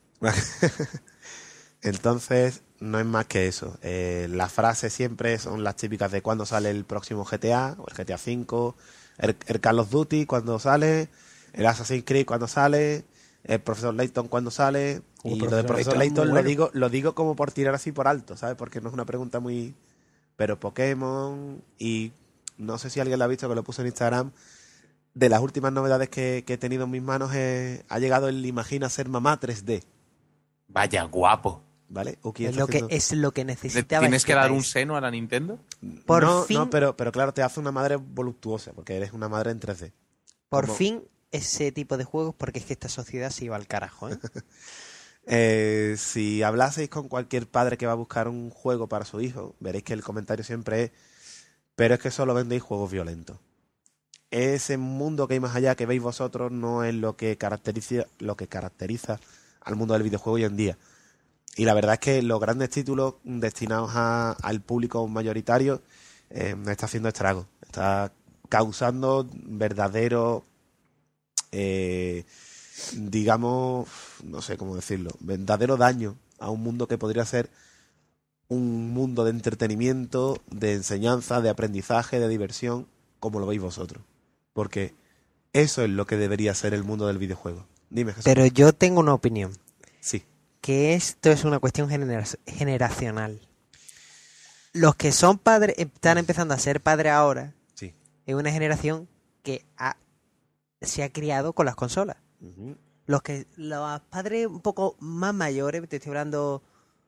Entonces, no es más que eso. Las frases siempre son las típicas de cuándo sale el próximo GTA, o el GTA V, el Call of Duty cuando sale, el Assassin's Creed cuando sale, el Profesor Layton cuando sale. Y lo de Profesor Layton lo digo como por tirar así por alto, ¿sabes? Porque no es una pregunta muy... Pero Pokémon, y no sé si alguien lo ha visto que lo puso en Instagram, de las últimas novedades que he tenido en mis manos ha llegado el Imagina ser mamá 3D, Vaya, guapo. ¿vale? Uki Es está lo que, haciendo- es lo que ¿Le necesitaba. ¿Tienes este que dar un país. seno a la Nintendo? Por no, fin- no, pero claro, te hace una madre voluptuosa, porque eres una madre en 3D. Por como- fin ese tipo de juegos, porque es que esta sociedad se iba al carajo, ¿eh? Si hablaseis con cualquier padre que va a buscar un juego para su hijo, veréis que el comentario siempre es, pero es que solo vendéis juegos violentos. Ese mundo que hay más allá que veis vosotros no es lo que caracteriza al mundo del videojuego hoy en día. Y la verdad es que los grandes títulos destinados al público mayoritario está haciendo estragos. Está causando verdadero, digamos, no sé cómo decirlo, verdadero daño a un mundo que podría ser un mundo de entretenimiento, de enseñanza, de aprendizaje, de diversión, como lo veis vosotros. Porque eso es lo que debería ser el mundo del videojuego. Dime, Jesús. Pero yo tengo una opinión, Sí. que esto es una cuestión generacional. Los que son padres, están empezando a ser padres ahora, Sí. es una generación que se ha criado con las consolas. Ujú. Los padres un poco más mayores, te estoy hablando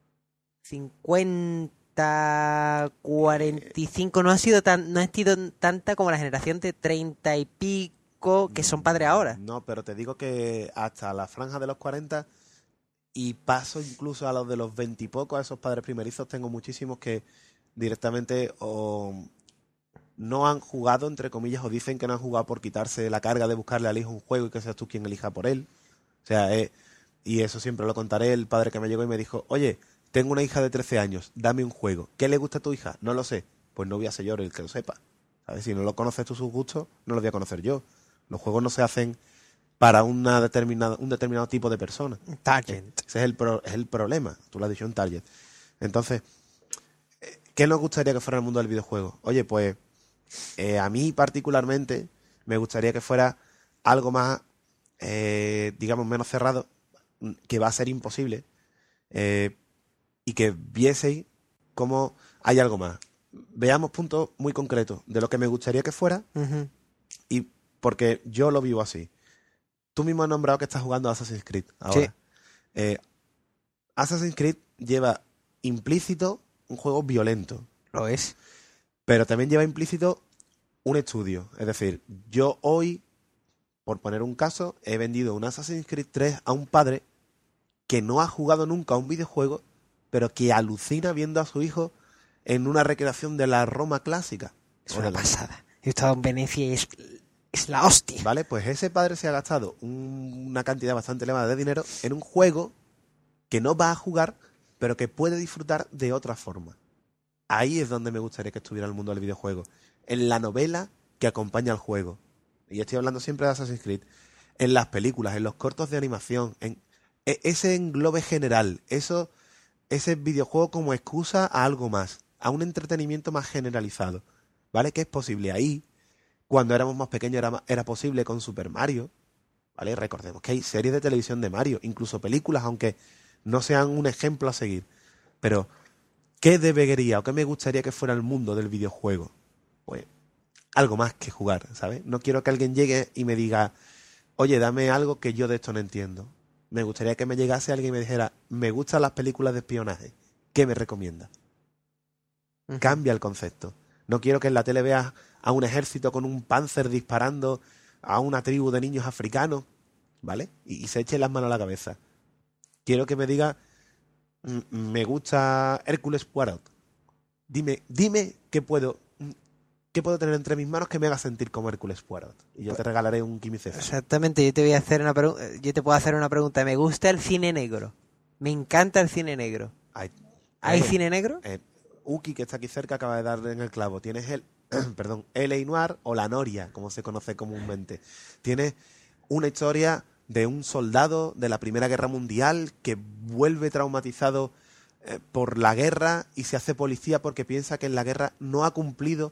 50, 45, no ha sido tanta como la generación de 30 y pico que son padres ahora. No, pero te digo que hasta la franja de los 40 y paso incluso a los de los 20 y poco, a esos padres primerizos, tengo muchísimos que directamente o no han jugado, entre comillas, o dicen que no han jugado por quitarse la carga de buscarle al hijo un juego y que seas tú quien elija por él. O sea, y eso siempre lo contaré, el padre que me llegó y me dijo, oye, tengo una hija de 13 años, dame un juego. ¿Qué le gusta a tu hija? No lo sé. Pues no voy a ser yo el que lo sepa. ¿Sabes? Si no lo conoces tú sus gustos, no lo voy a conocer yo. Los juegos no se hacen para un determinado tipo de persona. Target. Ese es el problema. Tú lo has dicho, un target. Entonces, ¿qué nos gustaría que fuera el mundo del videojuego? Oye, pues a mí particularmente me gustaría que fuera algo más, digamos, menos cerrado, que va a ser imposible, y que vieseis cómo hay algo más. Veamos puntos muy concretos de lo que me gustaría que fuera, Ujú. y porque yo lo vivo así. Tú mismo has nombrado que estás jugando a Assassin's Creed ahora. Sí. Assassin's Creed lleva implícito un juego violento, Lo es. pero también lleva implícito un estudio. Es decir, yo hoy, por poner un caso, he vendido un Assassin's Creed 3 a un padre que no ha jugado nunca a un videojuego, pero que alucina viendo a su hijo en una recreación de la Roma clásica. Es O una de la- pasada. He estado en Venecia y es la hostia. ¿Vale? Pues ese padre se ha gastado una cantidad bastante elevada de dinero en un juego que no va a jugar, pero que puede disfrutar de otra forma. Ahí es donde me gustaría que estuviera el mundo del videojuego. En la novela que acompaña al juego. Y estoy hablando siempre de Assassin's Creed. En las películas, en los cortos de animación, en ese englobe general, ese videojuego como excusa a algo más, a un entretenimiento más generalizado. ¿Vale? Que es posible ahí. Cuando éramos más pequeños era posible con Super Mario, ¿vale? Recordemos que hay series de televisión de Mario, incluso películas, aunque no sean un ejemplo a seguir. Pero, ¿qué debería o qué me gustaría que fuera el mundo del videojuego? Pues, algo más que jugar, ¿sabes? No quiero que alguien llegue y me diga, oye, dame algo que yo de esto no entiendo. Me gustaría que me llegase alguien y me dijera, me gustan las películas de espionaje, ¿qué me recomienda? Ujú. Cambia el concepto. No quiero que en la tele veas a un ejército con un Panzer disparando a una tribu de niños africanos, ¿vale? Y se eche las manos a la cabeza. Quiero que me diga, me gusta Hércules Poirot. Dime qué puedo tener entre mis manos que me haga sentir como Hércules Poirot. Y yo te regalaré un Kimi César. Exactamente, yo te voy a hacer yo te puedo hacer una pregunta. Me gusta el cine negro. Me encanta el cine negro. ¿Hay cine negro? Uki, que está aquí cerca, acaba de dar en el clavo. Tienes perdón, L.A. Noir o La Noria, como se conoce comúnmente. Tienes una historia de un soldado de la Primera Guerra Mundial que vuelve traumatizado por la guerra y se hace policía porque piensa que en la guerra no ha cumplido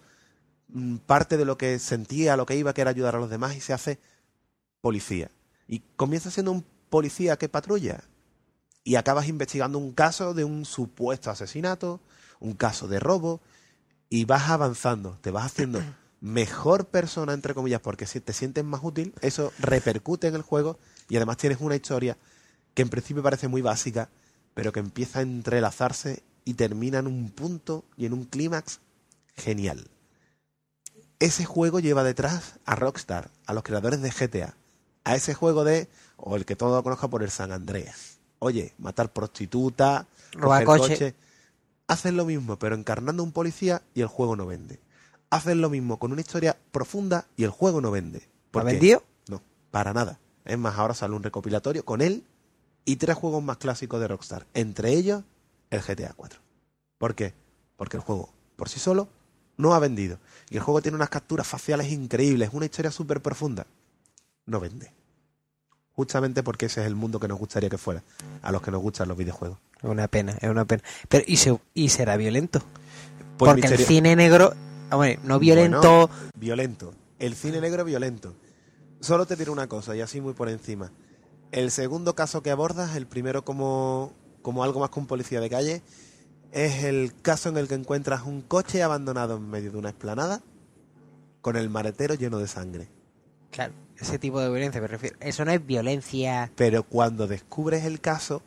parte de lo que sentía, lo que iba, que era ayudar a los demás, y se hace policía. Y comienza siendo un policía que patrulla. Y acabas investigando un caso de un supuesto asesinato, un caso de robo, y vas avanzando, te vas haciendo mejor persona, entre comillas, porque si te sientes más útil, eso repercute en el juego y además tienes una historia que en principio parece muy básica, pero que empieza a entrelazarse y termina en un punto y en un clímax genial. Ese juego lleva detrás a Rockstar, a los creadores de GTA, a ese juego o el que todo conozca por el San Andreas. Oye, matar prostituta, robar coger coche. Hacen lo mismo, pero encarnando un policía y el juego no vende. Hacen lo mismo con una historia profunda y el juego no vende. ¿Por ¿Ha qué? vendido? No, para nada. Es más, ahora sale un recopilatorio con él y 3 juegos más clásicos de Rockstar. Entre ellos, el GTA 4. ¿Por qué? Porque el juego, por sí solo, no ha vendido. Y el juego tiene unas capturas faciales increíbles, una historia súper profunda. No vende. Justamente porque ese es el mundo que nos gustaría que fuera, a los que nos gustan los videojuegos. Es una pena, es una pena. Pero ¿y será violento? Pues Porque el cine negro, hombre, no violento. Bueno, violento. El cine negro es violento. Solo te diré una cosa, y así muy por encima. El segundo caso que abordas, el primero como algo más que un policía de calle, es el caso en el que encuentras un coche abandonado en medio de una explanada con el maletero lleno de sangre. Claro, ese tipo de violencia me refiero. Eso no es violencia. Pero cuando descubres el caso,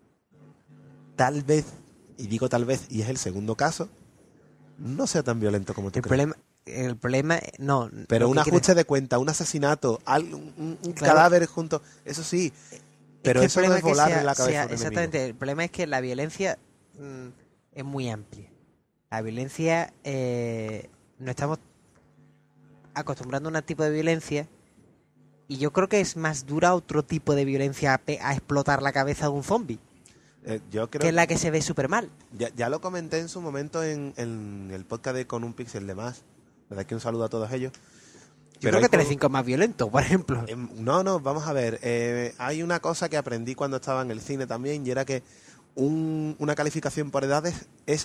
tal vez, y digo tal vez, y es el segundo caso, no sea tan violento como tú crees. El problema, no. Pero lo un que quieres- ajuste de cuenta, un asesinato, un Claro. cadáver junto, eso sí. Pero que el eso no problema es volar que en la cabeza de un exactamente, enemigo. el problema es que la violencia es muy amplia. La violencia, no estamos acostumbrando a un tipo de violencia y yo creo que es más dura otro tipo de violencia a explotar la cabeza de un zombie, Yo creo que es la que se ve súper mal. ya lo comenté en su momento en el podcast de Con un Pixel de Más. Desde aquí un saludo a todos ellos. Yo creo que Telecinco es más violento, por ejemplo. No, vamos a ver. Hay una cosa que aprendí cuando estaba en el cine también, y era que una calificación por edades es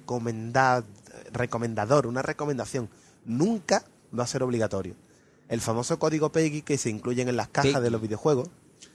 recomendador, una recomendación. Nunca va a ser obligatorio. El famoso código PEGI que se incluyen en las cajas PEGI. de los videojuegos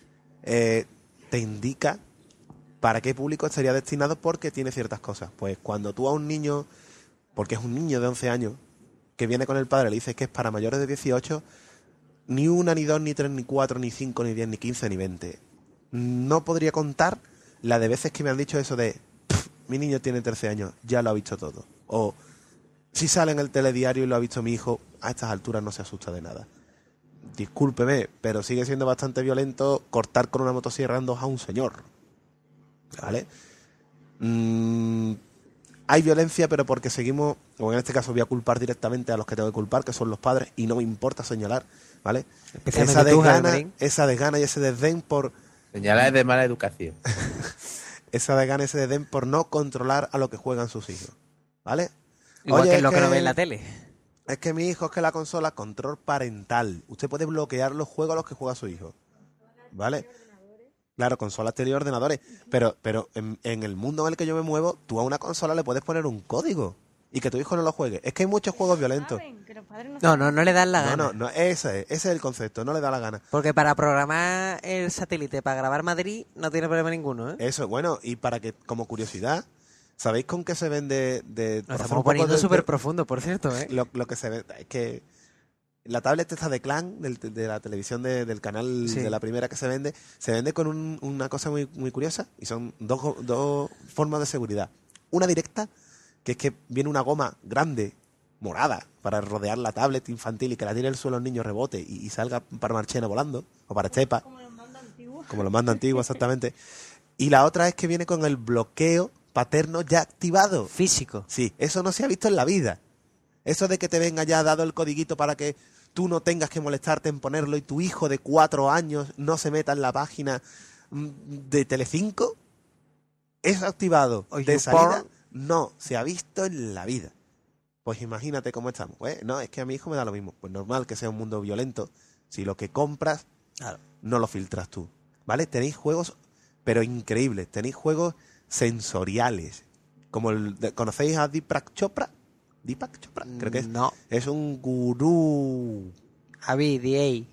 te indica para qué público estaría destinado porque tiene ciertas cosas. Pues cuando tú a un niño, porque es un niño de 11 años, que viene con el padre, le dices que es para mayores de 18, ni 1, ni 2, ni 3, ni 4, ni 5, ni 10, ni 15, ni 20. No podría contar la de veces que me han dicho eso de mi niño tiene 13 años, ya lo ha visto todo. O si sale en el telediario y lo ha visto mi hijo, a estas alturas no se asusta de nada. Discúlpeme, pero sigue siendo bastante violento cortar con una motosierra en dos a un señor. ¿Vale? Hay violencia, pero porque seguimos, o en este caso voy a culpar directamente a los que tengo que culpar, que son los padres, y no me importa señalar, ¿vale? Especialmente tú, Jaime. Esa desgana y ese desdén por... Señalar de mala educación. Esa desgana y ese desdén por no controlar a lo que juegan sus hijos, ¿vale? Igual Oye, que es lo que que- no ve en la tele. Es que mi hijo, es que la consola, control parental. Usted puede bloquear los juegos a los que juega su hijo, ¿vale? Claro, consolas y ordenadores. Pero en el mundo en el que yo me muevo, tú a una consola le puedes poner un código y que tu hijo no lo juegue. Es que hay muchos juegos violentos. Saben que los padres no No, saben. no le dan la gana. No, ese es el concepto, no le da la gana. Porque para programar el satélite, para grabar Madrid, no tiene problema ninguno, ¿eh? Eso, bueno, y para que, como curiosidad, ¿sabéis con qué se vende Nos por hacer estamos un poco poniendo de- súper profundo, por cierto, ¿eh? lo que se ve es que la tablet esta de Clan, de la televisión del canal Sí. de la primera que se vende con una cosa muy, muy curiosa, y son dos formas de seguridad. Una directa, que es que viene una goma grande, morada, para rodear la tablet infantil y que la tire el suelo el niño rebote y salga para Marchena volando, o para Estepa, Como los manda antiguos. como lo manda antiguo exactamente. Y la otra es que viene con el bloqueo paterno ya activado. Físico. Sí, eso no se ha visto en la vida. Eso de que te venga ya dado el codiguito para que tú no tengas que molestarte en ponerlo y tu hijo de 4 años no se meta en la página de Telecinco, eso activado O de YouPorn. salida, no se ha visto en la vida. Pues imagínate cómo estamos. Pues, no, es que a mi hijo me da lo mismo. Pues normal que sea un mundo violento si lo que compras Claro. no lo filtras tú. ¿Vale? Tenéis juegos, pero increíbles. Tenéis juegos sensoriales. Como ¿conocéis a Deepak Chopra? ¿Deepak Chopra? Creo que es. No. Es un gurú. Javi, DA.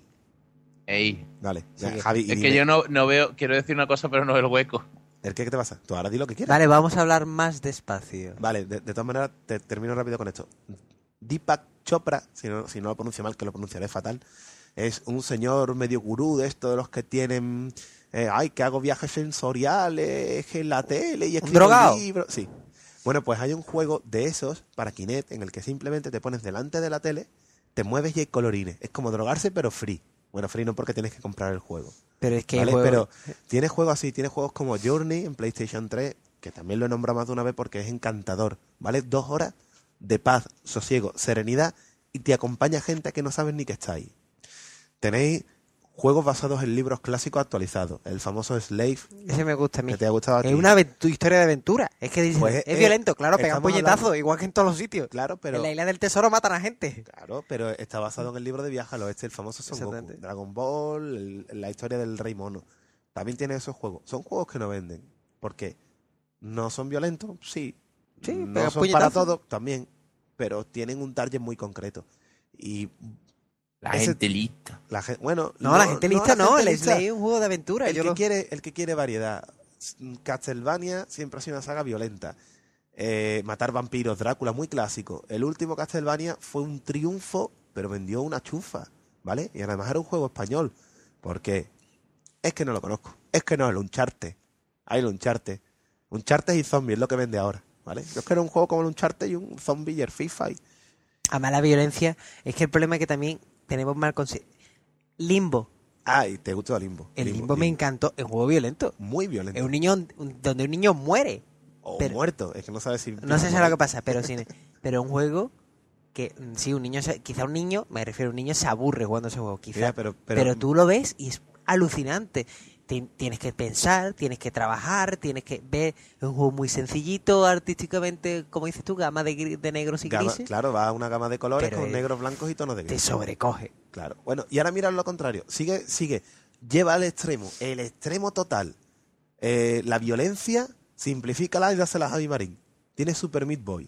Ey, Vale, ya, Sigue. Javi. y es dime, que yo no veo, quiero decir una cosa, pero no veo el hueco. ¿El qué te pasa? Tú ahora di lo que quieras. Vale, vamos a hablar más despacio. Vale, de todas maneras, termino rápido con esto. Deepak Chopra, si no lo pronuncio mal, que lo pronunciaré fatal, es un señor medio gurú de estos de los que tienen, que hago viajes sensoriales en la tele y escribo drogado? libros. Sí. Bueno, pues hay un juego de esos para Kinect en el que simplemente te pones delante de la tele, te mueves y hay colorines. Es como drogarse, pero free. Bueno, free no, porque tienes que comprar el juego. Pero es que ¿Vale? el juego... Pero tiene juegos así, tiene juegos como Journey en PlayStation 3, que también lo he nombrado más de una vez porque es encantador. ¿Vale? 2 horas de paz, sosiego, serenidad, y te acompaña gente que no sabes ni que está ahí. Tenéis juegos basados en libros clásicos actualizados. El famoso Slave, Ese me gusta a mí. que te ha gustado a ti. Es una historia de aventura. Es que dice, Pues, es violento, claro, pegan estamos puñetazos, hablando- igual que en todos los sitios. Claro, pero... En la isla del tesoro matan a gente. Claro, pero está basado en el libro de Viaje al Oeste, el famoso Son Goku, Exactamente. Dragon Ball, la historia del Rey Mono. También tiene esos juegos. Son juegos que no venden. ¿Por qué? ¿No son violentos? Sí. Sí, No pegan son para puñetazos. todos, también. Pero tienen un target muy concreto. Y La ese- gente lista. la gente, bueno, No, la gente lista la no, gente el lista. Slay es un juego de aventura. El que quiere variedad. Castlevania siempre ha sido una saga violenta. Matar vampiros, Drácula, muy clásico. El último Castlevania fue un triunfo, pero vendió una chufa, ¿vale? Y además era un juego español. ¿Por qué? Es que no lo conozco. Es que no, el Uncharted. Hay el Uncharted. Uncharted y Zombie es lo que vende ahora, ¿vale? Yo es que era un juego como el Uncharted y un Zombie y el FIFA. Además, la violencia, es que el problema es que también tenemos mal concepto. Limbo. Ay, te gustó Limbo. El Limbo me encantó. Es un juego violento. Muy violento. Es un niño donde un niño muere. O pero- muerto. Es que no sabes si... No sé si es lo que pasa, pero sí, pero un juego que sí, un niño, quizá un niño, me refiero a un niño se aburre jugando ese juego, quizá. Mira, pero tú lo ves y es alucinante. Tienes que pensar, tienes que trabajar, tienes que ver. Es un juego muy sencillito, artísticamente, como dices tú, gama de negros y grises. Claro, va a una gama de colores Pero con negros, blancos y tonos de Te gris. sobrecoge. Claro. Bueno, y ahora mira lo contrario. Sigue. Lleva al extremo, el extremo total. La violencia, simplifícala y dásela a Javi Marín. Tiene Super Meat Boy.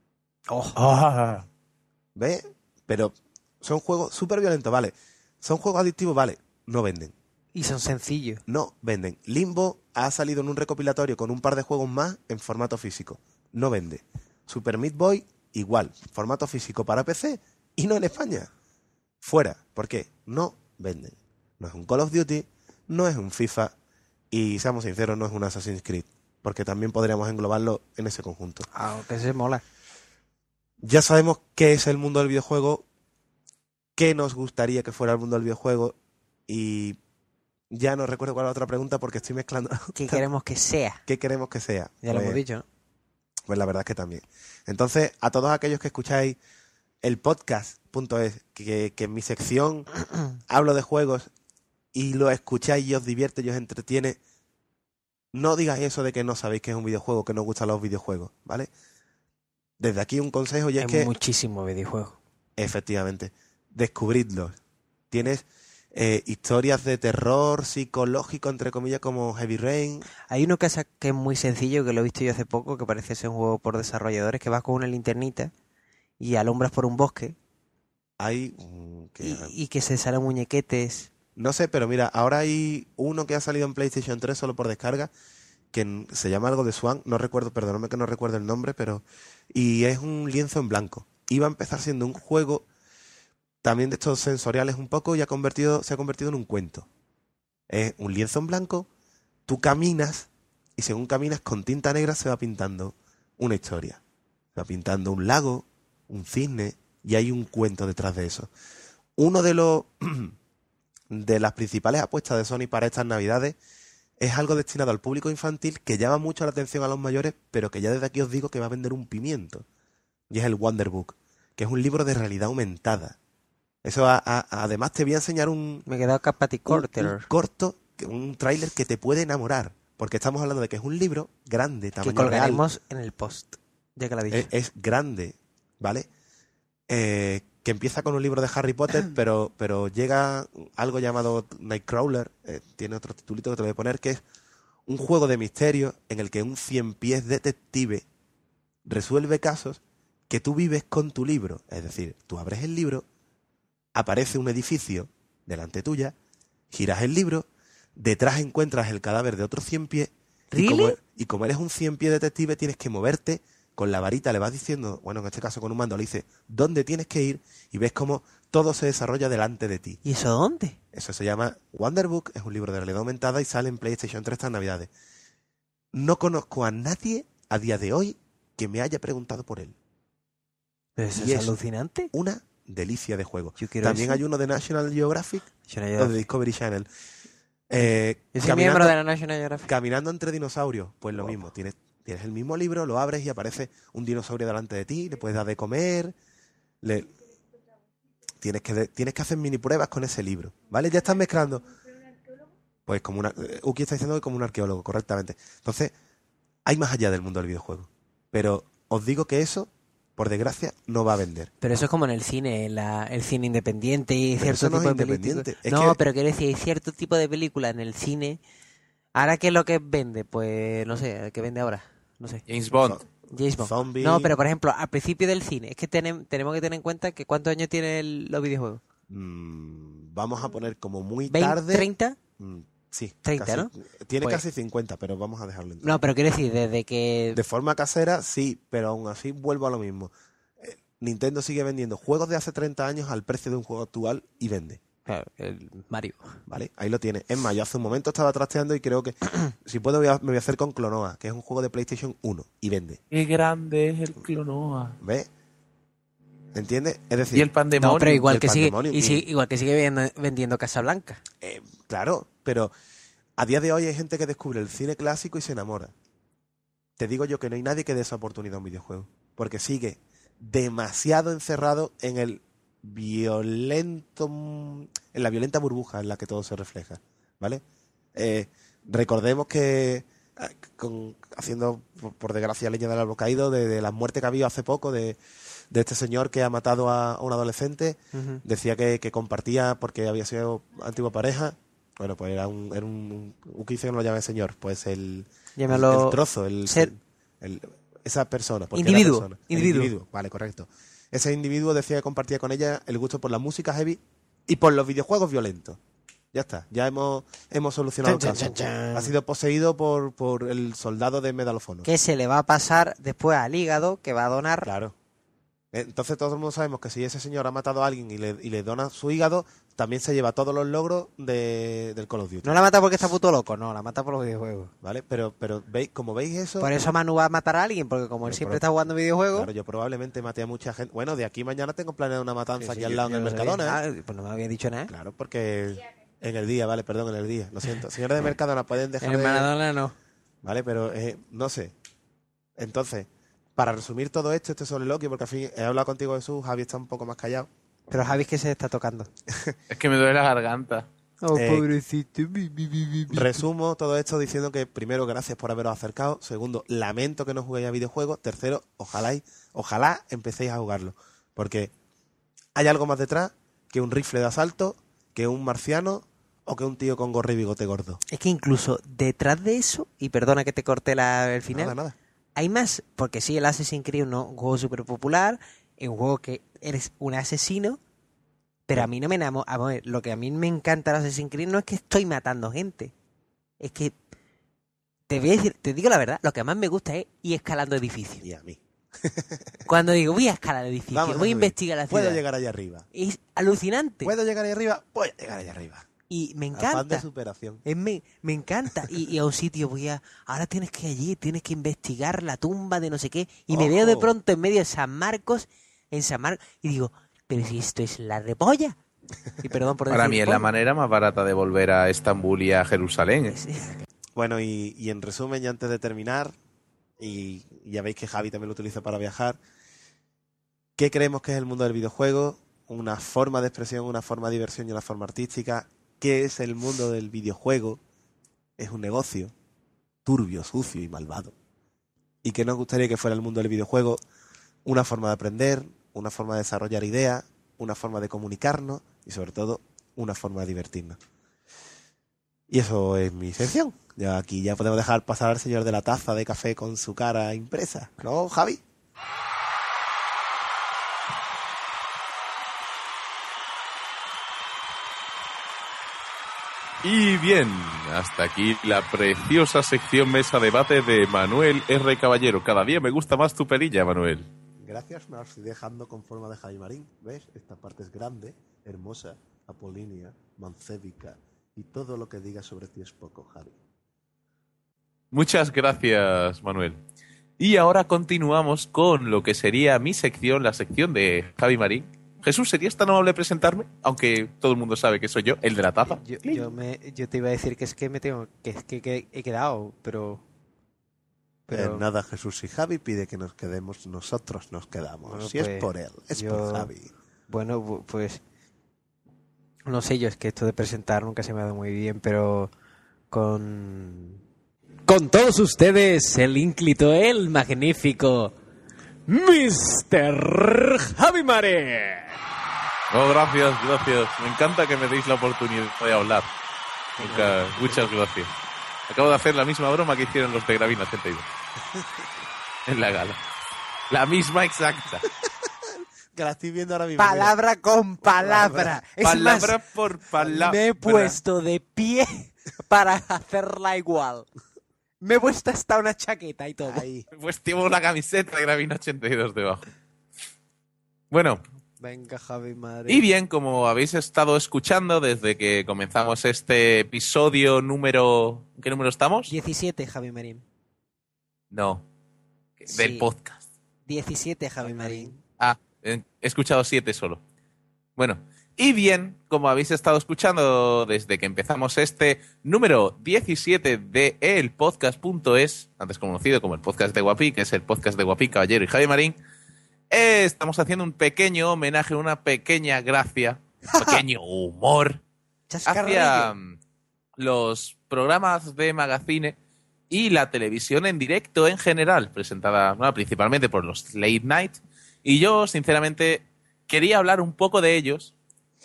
Ah. ¿Ves? Pero son juegos súper violentos, vale. Son juegos adictivos, vale. No venden. Y son sencillos. No venden. Limbo ha salido en un recopilatorio con un par de juegos más en formato físico. No vende. Super Meat Boy, igual. Formato físico para PC y no en España. Fuera. ¿Por qué? No venden. No es un Call of Duty, no es un FIFA y, seamos sinceros, no es un Assassin's Creed. Porque también podríamos englobarlo en ese conjunto. Aunque se mola. Ya sabemos qué es el mundo del videojuego, qué nos gustaría que fuera el mundo del videojuego y ya no recuerdo cuál es la otra pregunta porque estoy mezclando. ¿Qué queremos que sea? ¿Qué queremos que sea? Ya lo Pues- hemos dicho, ¿no? Pues la verdad es que también. Entonces, a todos aquellos que escucháis el podcast.es, que en mi sección hablo de juegos y lo escucháis y os divierte y os entretiene, no digáis eso de que no sabéis que es un videojuego, que no os gustan los videojuegos, ¿vale? Desde aquí un consejo y es Hay que, muchísimo videojuego. efectivamente, descubridlos. Tienes historias de terror psicológico, entre comillas, como Heavy Rain. Hay uno que es muy sencillo, que lo he visto yo hace poco, que parece ser un juego por desarrolladores, que vas con una linternita y alumbras por un bosque Hay... y que se salen muñequetes. No sé, pero mira, ahora hay uno que ha salido en PlayStation 3 solo por descarga, que se llama algo de Swan, no recuerdo, perdóname que no recuerdo el nombre, pero... Y es un lienzo en blanco. Iba a empezar siendo un juego también de estos sensoriales un poco y se ha convertido en un cuento. Es un lienzo en blanco, tú caminas y según caminas con tinta negra se va pintando una historia. Se va pintando un lago, un cisne y hay un cuento detrás de eso. Uno de los... de las principales apuestas de Sony para estas navidades es algo destinado al público infantil que llama mucho la atención a los mayores, pero que ya desde aquí os digo que va a vender un pimiento. Y es el Wonder Book, que es un libro de realidad aumentada. Eso además te voy a enseñar un Me he quedado Capati Corter, corto, un tráiler que te puede enamorar, porque estamos hablando de que es un libro grande, que tamaño real. colgaremos en el post, ya que lo he dicho. Es grande, ¿vale? Que empieza con un libro de Harry Potter, pero llega algo llamado Nightcrawler, tiene otro titulito que te lo voy a poner, que es un juego de misterio en el que un 100 pies detective resuelve casos que tú vives con tu libro. Es decir, tú abres el libro, aparece un edificio delante tuya, giras el libro, detrás encuentras el cadáver de otro 100 pies, ¿Really? y como eres un 100 pies detective tienes que moverte con la varita le vas diciendo, bueno, en este caso con un mando, le dice dónde tienes que ir y ves cómo todo se desarrolla delante de ti. ¿Y eso dónde? Eso se llama Wonderbook, es un libro de realidad aumentada y sale en PlayStation 3 estas navidades. No conozco a nadie a día de hoy que me haya preguntado por él. ¿Pero eso Y es es alucinante? Una delicia de juego. Yo quiero También eso. hay uno de National Geographic, o de Discovery Channel. Yo soy miembro de la National Geographic. Caminando entre dinosaurios, pues lo mismo. Tienes el mismo libro, lo abres y aparece un dinosaurio delante de ti, le puedes dar de comer, tienes que hacer mini pruebas con ese libro, ¿vale? Ya estás mezclando. Pues como Uki está diciendo que como un arqueólogo, correctamente. Entonces, hay más allá del mundo del videojuego. Pero os digo que eso, por desgracia, no va a vender. Pero eso es como en el cine, el cine independiente y Pero cierto eso no tipo es de películas. independiente, es No, que- pero quiero decir, hay cierto tipo de películas en el cine. ¿Ahora qué es lo que vende? Pues no sé, ¿qué vende ahora? No sé. James Bond. James Bond. Zombie. No, pero por ejemplo, al principio del cine, es que tenemos que tener en cuenta que ¿cuántos años tienen los videojuegos? Vamos a poner como muy ¿20, tarde. 30? Sí. 30, casi. ¿no? Tiene Pues- casi 50, pero vamos a dejarlo en No, pero quiero decir, desde que... De forma casera, sí, pero aún así vuelvo a lo mismo. Nintendo sigue vendiendo juegos de hace 30 años al precio de un juego actual y vende. Claro, el Mario. ¿Vale? Ahí lo tienes. Es más, yo hace un momento estaba trasteando y creo que si puedo me voy a hacer con Clonoa, que es un juego de PlayStation 1 y vende. Qué grande es el Clonoa. ¿Ves? ¿Entiendes? Es decir, Y el Pandemonium. No, pero igual el que sigue, Pandemonium, igual que sigue vendiendo Casablanca. claro, pero a día de hoy hay gente que descubre el cine clásico y se enamora. Te digo yo que no hay nadie que dé esa oportunidad a un videojuego. Porque sigue demasiado encerrado en el violento, en la violenta burbuja en la que todo se refleja, ¿vale? Recordemos que haciendo por desgracia leña del árbol caído de la muerte que ha habido hace poco de este señor que ha matado a un adolescente. Decía que compartía porque había sido antigua pareja. Bueno, pues era un ¿qué dice que no lo llame señor? Pues el trozo, esa persona. Porque era Individuo, persona. individuo. Vale, correcto. Ese individuo decía que compartía con ella el gusto por la música heavy y por los videojuegos violentos. Ya está, ya hemos solucionado el Chan, caso. chan, chan, chan. Ha sido poseído por el soldado de Medal of Honor. Que se le va a pasar después al hígado, que va a donar. Claro. Entonces todos el mundo sabemos que si ese señor ha matado a alguien y le dona su hígado, también se lleva todos los logros del Call of Duty. No la mata porque está puto loco, no, la mata por los videojuegos. ¿Vale? Pero ¿veis? Como veis eso... Por eso Manu va a matar a alguien, porque como él Pero siempre está jugando videojuegos... Claro, yo probablemente maté a mucha gente. Bueno, de aquí mañana tengo planeado una matanza Sí, aquí al lado en el yo lo sabía. Mercadona, ¿eh? Pues no me había dicho nada. Claro, porque... En el día, vale, perdón, en el día. Lo siento. Señores de Mercadona, pueden dejar En el de... Maradona no. Vale, pero no sé. Entonces, para resumir todo esto, este soliloquio, porque al fin he hablado contigo, Jesús, Javi está un poco más callado. Pero Javi que se está tocando. Es que me duele la garganta. Oh, Eh, pobrecito. Resumo todo esto diciendo que, primero, gracias por haberos acercado. Segundo, lamento que no juguéis a videojuegos. Tercero, ojalá empecéis a jugarlo. Porque hay algo más detrás que un rifle de asalto, que un marciano o que un tío con gorro y bigote gordo. Es que incluso detrás de eso, y perdona que te corté el final, Nada. hay más, porque sí, el Assassin's Creed es un juego súper popular, es un juego que eres un asesino, pero a mí no me enamora. A ver, lo que a mí me encanta el Assassin's Creed no es que estoy matando gente, es que te voy a decir, te digo la verdad, lo que más me gusta es ir escalando edificios. Y a mí. Cuando digo voy a escalar edificios, Vamos a voy a subir. investigar la ciudad, Puedo llegar allá arriba. es alucinante ¿Puedo llegar allá arriba? Voy a llegar allá arriba. y me Afán de encanta. superación. Me encanta. Y a un sitio ahora tienes que ir allí, tienes que investigar la tumba de no sé qué. Y me Ojo. veo de pronto en medio de San Marcos, y digo, pero si esto es la repolla. Y perdón por Para decir mí es la polla. manera más barata de volver a Estambul y a Jerusalén. Bueno, y en resumen, y antes de terminar, y ya veis que Javi también lo utiliza para viajar, ¿qué creemos que es el mundo del videojuego? Una forma de expresión, una forma de diversión y una forma artística. ¿Qué es el mundo del videojuego? Es un negocio turbio, sucio y malvado. ¿Y qué nos gustaría que fuera el mundo del videojuego? Una forma de aprender, una forma de desarrollar ideas, una forma de comunicarnos y sobre todo una forma de divertirnos. Y eso es mi sección. Ya aquí ya podemos dejar pasar al señor de la taza de café con su cara impresa, ¿no, Javi? Y bien, hasta aquí la preciosa sección Mesa Debate de Manuel R. Caballero. Cada día me gusta más tu perilla, Manuel. Gracias, me la estoy dejando con forma de Javi Marín. ¿Ves? Esta parte es grande, hermosa, apolínea, mancébica. Y todo lo que digas sobre ti es poco, Javi. Muchas gracias, Manuel. Y ahora continuamos con lo que sería mi sección, la sección de Javi Marín. Jesús, ¿serías tan amable de presentarme? Aunque todo el mundo sabe que soy yo, el de la taza. Yo te iba a decir que es que me tengo que he quedado, pero Nada, Jesús, si Javi pide que nos quedemos, nosotros nos quedamos. Bueno, si pues, es por él, es yo- por Javi. bueno, pues no sé, yo es que esto de presentar nunca se me ha dado muy bien, pero con todos ustedes el ínclito, el magnífico Mr. Javi Mare. Oh, gracias. Me encanta que me deis la oportunidad de hablar. Muchas gracias. Acabo de hacer la misma broma que hicieron los de Gravina 82. En la gala. La misma exacta. Que la estoy viendo ahora mismo. Palabra con palabra. Es Palabra más, por palabra. me he puesto de pie para hacerla igual. Me he puesto hasta una chaqueta y todo. Ahí. Pues llevo la camiseta de Gravina 82 debajo. Bueno, Venga, Javi Mare. y bien, como habéis estado escuchando desde que comenzamos este episodio número... ¿En qué número estamos? 17, Javi Marín. No. Sí. Del podcast. 17, Javi Marín. Ah, he escuchado 7 solo. Bueno, y bien, como habéis estado escuchando desde que empezamos este número 17 de elpodcast.es, antes conocido como el podcast de Guapi, que es el podcast de Guapi, Caballero y Javi Marín, estamos haciendo un pequeño homenaje, una pequeña gracia, un pequeño humor hacia los programas de magazine y la televisión en directo en general, presentada principalmente por los Late Night. Y yo, sinceramente, quería hablar un poco de ellos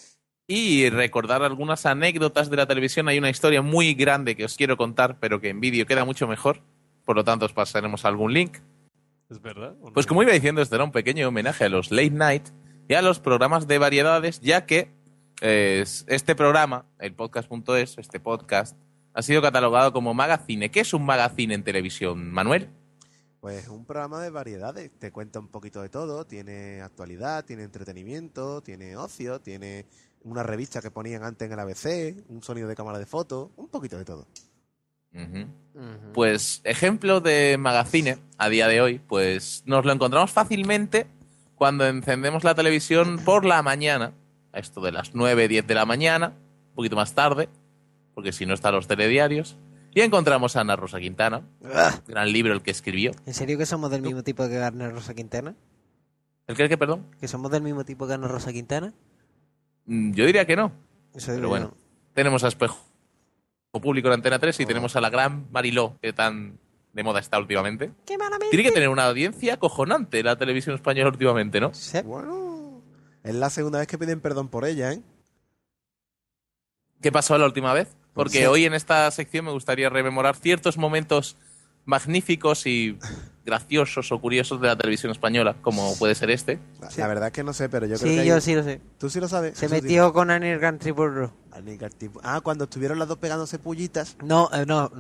y recordar algunas anécdotas de la televisión. Hay una historia muy grande que os quiero contar, pero que en vídeo queda mucho mejor. Por lo tanto, os pasaremos algún link. ¿Es verdad? Pues como iba diciendo, este era un pequeño homenaje a los Late Night y a los programas de variedades, ya que este programa, el podcast.es, este podcast, ha sido catalogado como magazine. ¿Qué es un magazine en televisión, Manuel? Pues un programa de variedades. Te cuenta un poquito de todo. Tiene actualidad, tiene entretenimiento, tiene ocio, tiene una revista que ponían antes en el ABC, un sonido de cámara de foto, un poquito de todo. Ujú. Pues ejemplo de magazine a día de hoy, pues nos lo encontramos fácilmente cuando encendemos la televisión por la mañana, a esto de las 9, 10 de la mañana, un poquito más tarde, porque si no están los telediarios, y encontramos a Ana Rosa Quintana, gran libro el que escribió. ¿En serio que somos del mismo tipo que Ana Rosa Quintana? ¿El que perdón? ¿Que somos del mismo tipo que Ana Rosa Quintana? Yo diría que no, Eso digo pero bueno, yo. tenemos a Espejo Público en Antena 3 y tenemos a la gran Mariló, que tan de moda está últimamente. ¡Qué malamente! Tiene que tener una audiencia acojonante la televisión española últimamente, ¿no? Sí. Bueno, es la segunda vez que piden perdón por ella, ¿eh? ¿Qué pasó la última vez? Porque Sí. hoy en esta sección me gustaría rememorar ciertos momentos magníficos y graciosos o curiosos de la televisión española, como puede ser este. La verdad es que no sé, pero yo creo Sí, que yo hay- sí lo sé. ¿Tú sí lo sabes? Se Jesús, metió con Anil Gantriburro. dime. Anícar tipo- Ah, cuando estuvieron las dos pegándose pullitas. No.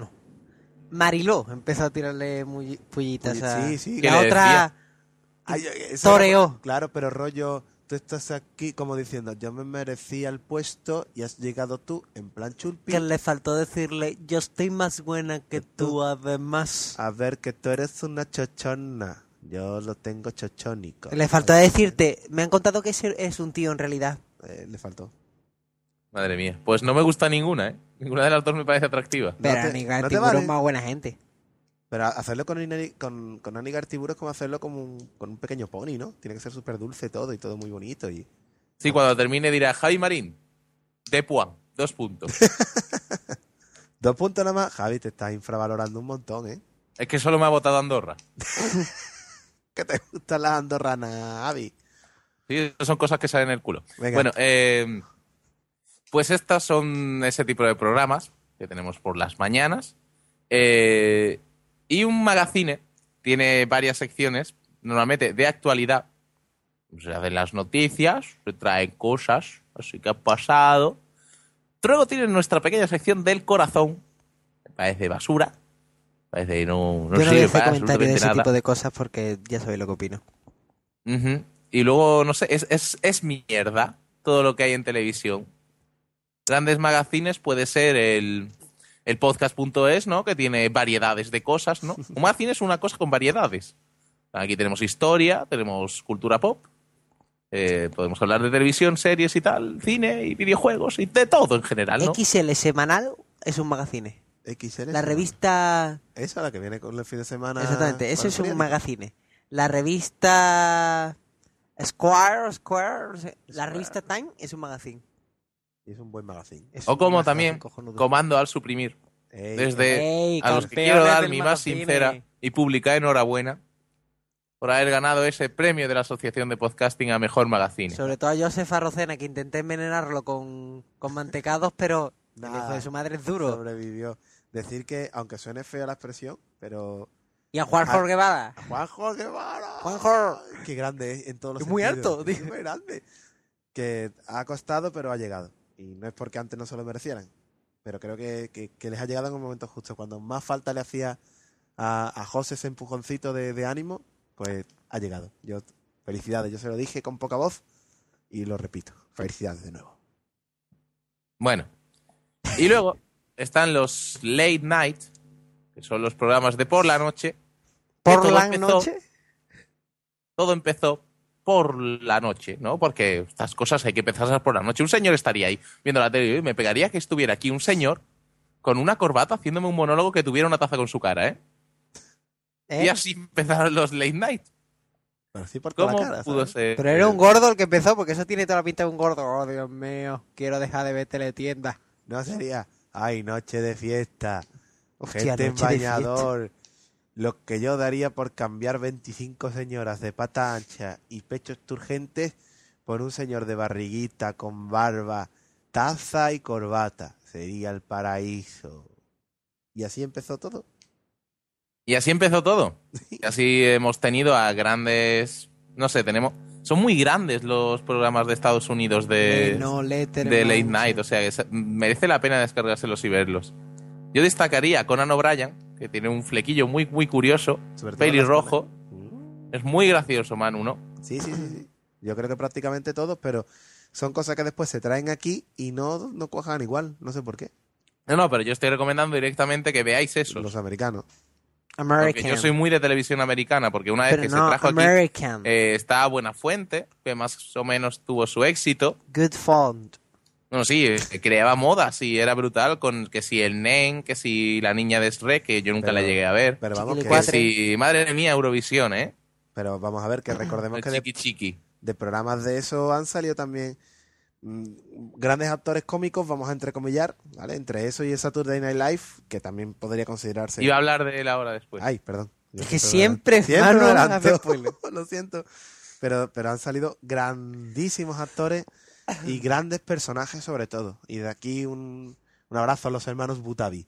Mariló empezó a tirarle pullitas a... Sí, sí. ¿Qué La le otra... Ay, eso Toreó. era- claro, pero rollo, tú estás aquí como diciendo, yo me merecía el puesto y has llegado tú en plan chulpi. Que le faltó decirle, yo estoy más buena que tú, además. A ver, que tú eres una chochona. Yo lo tengo chochónico. Le faltó decirte, me han contado que ese es un tío en realidad. Le faltó. Madre mía. Pues no me gusta ninguna, ¿eh? Ninguna de las dos me parece atractiva. Pero te- Anil no te Gantriburro vale. es más buena gente. Pero hacerlo con Anícar Tiburo es como hacerlo con un pequeño pony, ¿no? Tiene que ser súper dulce todo y todo muy bonito. Y... Sí, cuando termine dirá Javi Marín, de Puan, 2 puntos. 2 puntos nada más. Javi, te estás infravalorando un montón, ¿eh? Es que solo me ha votado Andorra. Que te gustan las andorranas, Javi. Sí, son cosas que salen en el culo. Venga. Bueno, pues estas son ese tipo de programas que tenemos por las mañanas. Y un magazine tiene varias secciones, normalmente de actualidad. O sea, de las noticias, se traen cosas, así que ha pasado. Luego tiene nuestra pequeña sección del corazón. Me parece basura. Parece que no Yo no voy a sirve hacer para comentarios de absolutamente ese nada. tipo de cosas porque ya sabéis lo que opino. Ujú. Y luego, no sé, es mierda todo lo que hay en televisión. Grandes magazines puede ser el podcast.es, ¿no? Que tiene variedades de cosas, ¿no? Un magazine es una cosa con variedades. Aquí tenemos historia, tenemos cultura pop, podemos hablar de televisión, series y tal, cine y videojuegos y de todo en general, ¿no? XL semanal es un magazine. XL. La revista... Esa, la que viene con el fin de semana. Exactamente, eso con el es un periódico. magazine. La revista Square, la revista Time es un magazine. Y es un buen magazine. Es O un como magazine también, cojonudo. comando al suprimir. Ey, Desde ¡Ey, a los que campeones quiero dar del mi más magazine! sincera y pública enhorabuena por haber ganado ese premio de la Asociación de Podcasting a Mejor Magazine. Sobre todo a Joseph Arrocena, que intenté envenenarlo con mantecados, pero el Nada. hijo de su madre es duro. sobrevivió. Decir que, aunque suene fea la expresión, pero Y a Juanjo Guevara. Juanjo Guevara. Juanjo. Qué grande es en todos los Es muy sentidos. alto, tío. Es muy grande. Que ha costado, pero ha llegado. Y no es porque antes no se lo merecieran. Pero creo que les ha llegado en un momento justo. Cuando más falta le hacía a José ese empujoncito de ánimo, pues ha llegado. Felicidades. Yo se lo dije con poca voz y lo repito. Felicidades de nuevo. Bueno, y luego están los late night, que son los programas de por la noche. que ¿Por todo la empezó- noche? Todo empezó por la noche, ¿no? Porque estas cosas hay que empezarlas por la noche. Un señor estaría ahí viendo la tele y me pegaría que estuviera aquí un señor con una corbata haciéndome un monólogo que tuviera una taza con su cara, ¿eh? ¿Eh? Y así empezaron los late night. Pero sí por toda ¿Cómo la cara, pudo ¿sabes? ser? Pero era un gordo el que empezó, porque eso tiene toda la pinta de un gordo. Oh, Dios mío, quiero dejar de ver teletienda. No sería, ay, noche de fiesta, Hostia, gente en noche de fiesta. bañador, lo que yo daría por cambiar 25 señoras de pata ancha y pechos turgentes por un señor de barriguita con barba, taza y corbata. Sería el paraíso. Y así empezó todo. Y así empezó todo. Y así hemos tenido a grandes... No sé, tenemos... Son muy grandes los programas de Estados Unidos de late night. O sea, que merece la pena descargárselos y verlos. Yo destacaría a Conan O'Brien, que tiene un flequillo muy, muy curioso, Sobre todo pelirrojo. las- Es muy gracioso, Manu, ¿no? Sí, sí, sí, sí. Yo creo que prácticamente todos, pero son cosas que después se traen aquí y no cuajan igual. No sé por qué. No, pero yo estoy recomendando directamente que veáis esos. Los americanos. Porque American. yo soy muy de televisión americana, porque una vez Pero que no, se trajo aquí, American. está Buenafuente, que más o menos tuvo su éxito. Good font. Bueno, sí, creaba modas y era brutal con que si el Nen, que si la niña de Shrek, que yo nunca Pero- la llegué a ver. Pero vamos, que, Que Chiquilicuatre. si, madre mía, Eurovisión, ¿eh? pero vamos a ver que recordemos El que chiqui chiqui. de programas de eso han salido también grandes actores cómicos, vamos a entrecomillar, ¿vale? Entre eso y el Saturday Night Live, que también podría considerarse... Iba a hablar de él ahora después. Ay, perdón. Yo Es que siempre siempre me Manu adelanto. hace spoiler. Lo siento. Pero han salido grandísimos actores y grandes personajes sobre todo. Y de aquí un abrazo a los hermanos Butabi.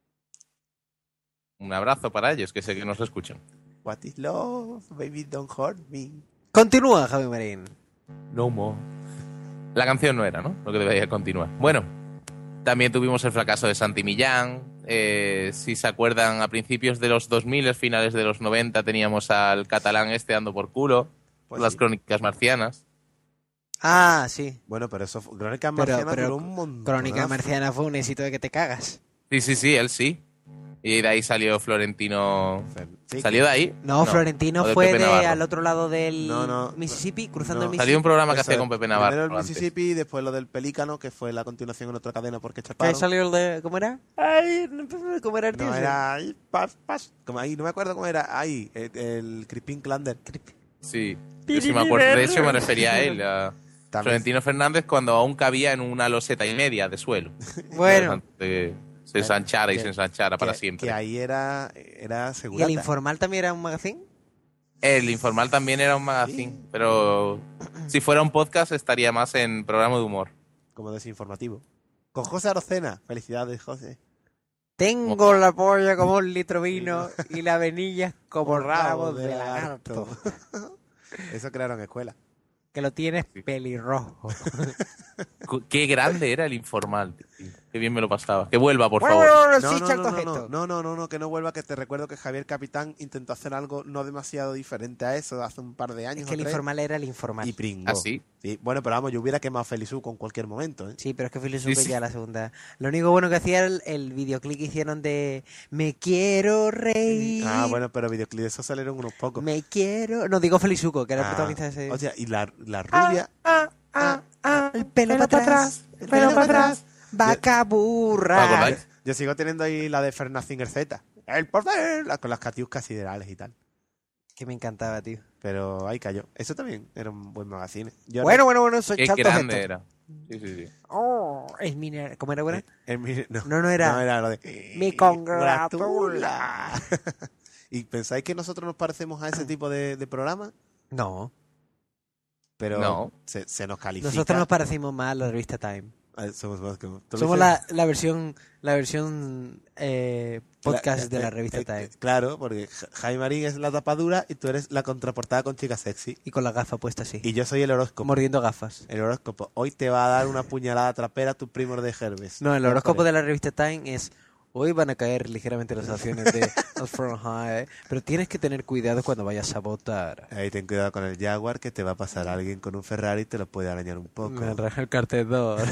Un abrazo para ellos, que sé que nos escuchan. What is love? Baby, don't hurt me. Continúa, Javi Marín. No more. La canción no era, ¿no? Lo que debería continuar. Bueno, también tuvimos el fracaso de Santi Millán. Si se acuerdan, a principios de los 2000, finales de los 90, teníamos al catalán este dando por culo. Pues las sí. crónicas marcianas. Ah, sí. Bueno, pero eso fue... Crónica Pero- Marciana pero duró un montón. Crónica Marciana fue un éxito de que te cagas. Sí, él sí. Y de ahí salió Florentino. Sí, ¿Salió de ahí? No, Florentino o de fue Pepe de Navarro. al otro lado del No, Mississippi, cruzando no. el Mississippi. Salió un programa que Eso hacía es. con Pepe Navarro. Primero el antes. Mississippi y después lo del Pelícano, que fue la continuación en otra cadena porque ¿Qué chaparon. salió el de... ¿Cómo era? Ay, ¿cómo era el tío? No, era ahí, como ahí, no me acuerdo cómo era, ahí, el Crispin Klander. Sí. Yo sí me acuerdo. De hecho, me refería a él, a También. Florentino Fernández, cuando aún cabía en una loseta y media de suelo. Bueno, Antes de que se ensanchara y que- se ensanchara para que, siempre. Que ahí era ¿y segurata. el Informal también era un magazine? El Informal también era un magazine, Sí. pero si fuera un podcast estaría más en programa de humor. Como desinformativo. Con José Arocena. Felicidades, José. Tengo la polla como un litro vino y la venilla como rabo de lagarto. Eso crearon escuela. Que lo tienes pelirrojo. Qué grande era el Informal. Qué bien me lo pasaba. Que vuelva, por Bueno, favor. bueno, No, sí, no, Charlton no, Heston. no, que no vuelva, que te recuerdo que Javier Capitán intentó hacer algo no demasiado diferente a eso hace un par de años Es que o el tres, informal era el informal. y pringó. ¿Ah, sí? Sí, bueno, pero vamos, yo hubiera quemado Felizu con cualquier momento, ¿eh? Sí, pero es que Philip Sí, sí. ya la segunda. Lo único bueno que hacía era el videoclip que hicieron de Me quiero reír. Ah, bueno, pero videoclips de esos salieron unos pocos. Me quiero. No, digo Felizuco, que era el Ah, protagonista de ese. o sea, y la rubia... El pelo para atrás. El pelo para atrás. Vaca ¿Os burra. acordáis? Yo sigo teniendo ahí la de Fernand Singer Z. El poder, con las catiuscas siderales y tal. Que me encantaba, tío. Pero ahí cayó. Eso también era un buen magazine. Yo Bueno, soy Qué Charlton grande Heston. era. Sí, sí, sí. Oh, es mi... ¿Cómo era buena? No era. era lo de... Me congratula. ¿Y pensáis que nosotros nos parecemos a ese tipo de programa? No. Pero No. se nos califica. Nosotros nos parecemos más a la revista Time. Somos más como... ¿tú lo Somos dices? la versión podcast de la revista Time. Claro, porque Jaime Marín es la tapadura y tú eres la contraportada con chica sexy. Y con la gafa puesta así. Y yo soy el horóscopo. Mordiendo gafas. El horóscopo. Hoy te va a dar una puñalada trapera tu primo de Herbes. No, el horóscopo de la revista Time es... Hoy van a caer ligeramente las acciones de Alfred High, pero tienes que tener cuidado cuando vayas a votar. Ahí ten cuidado con el Jaguar, que te va a pasar alguien con un Ferrari y te lo puede arañar un poco. Me raja el cartedor.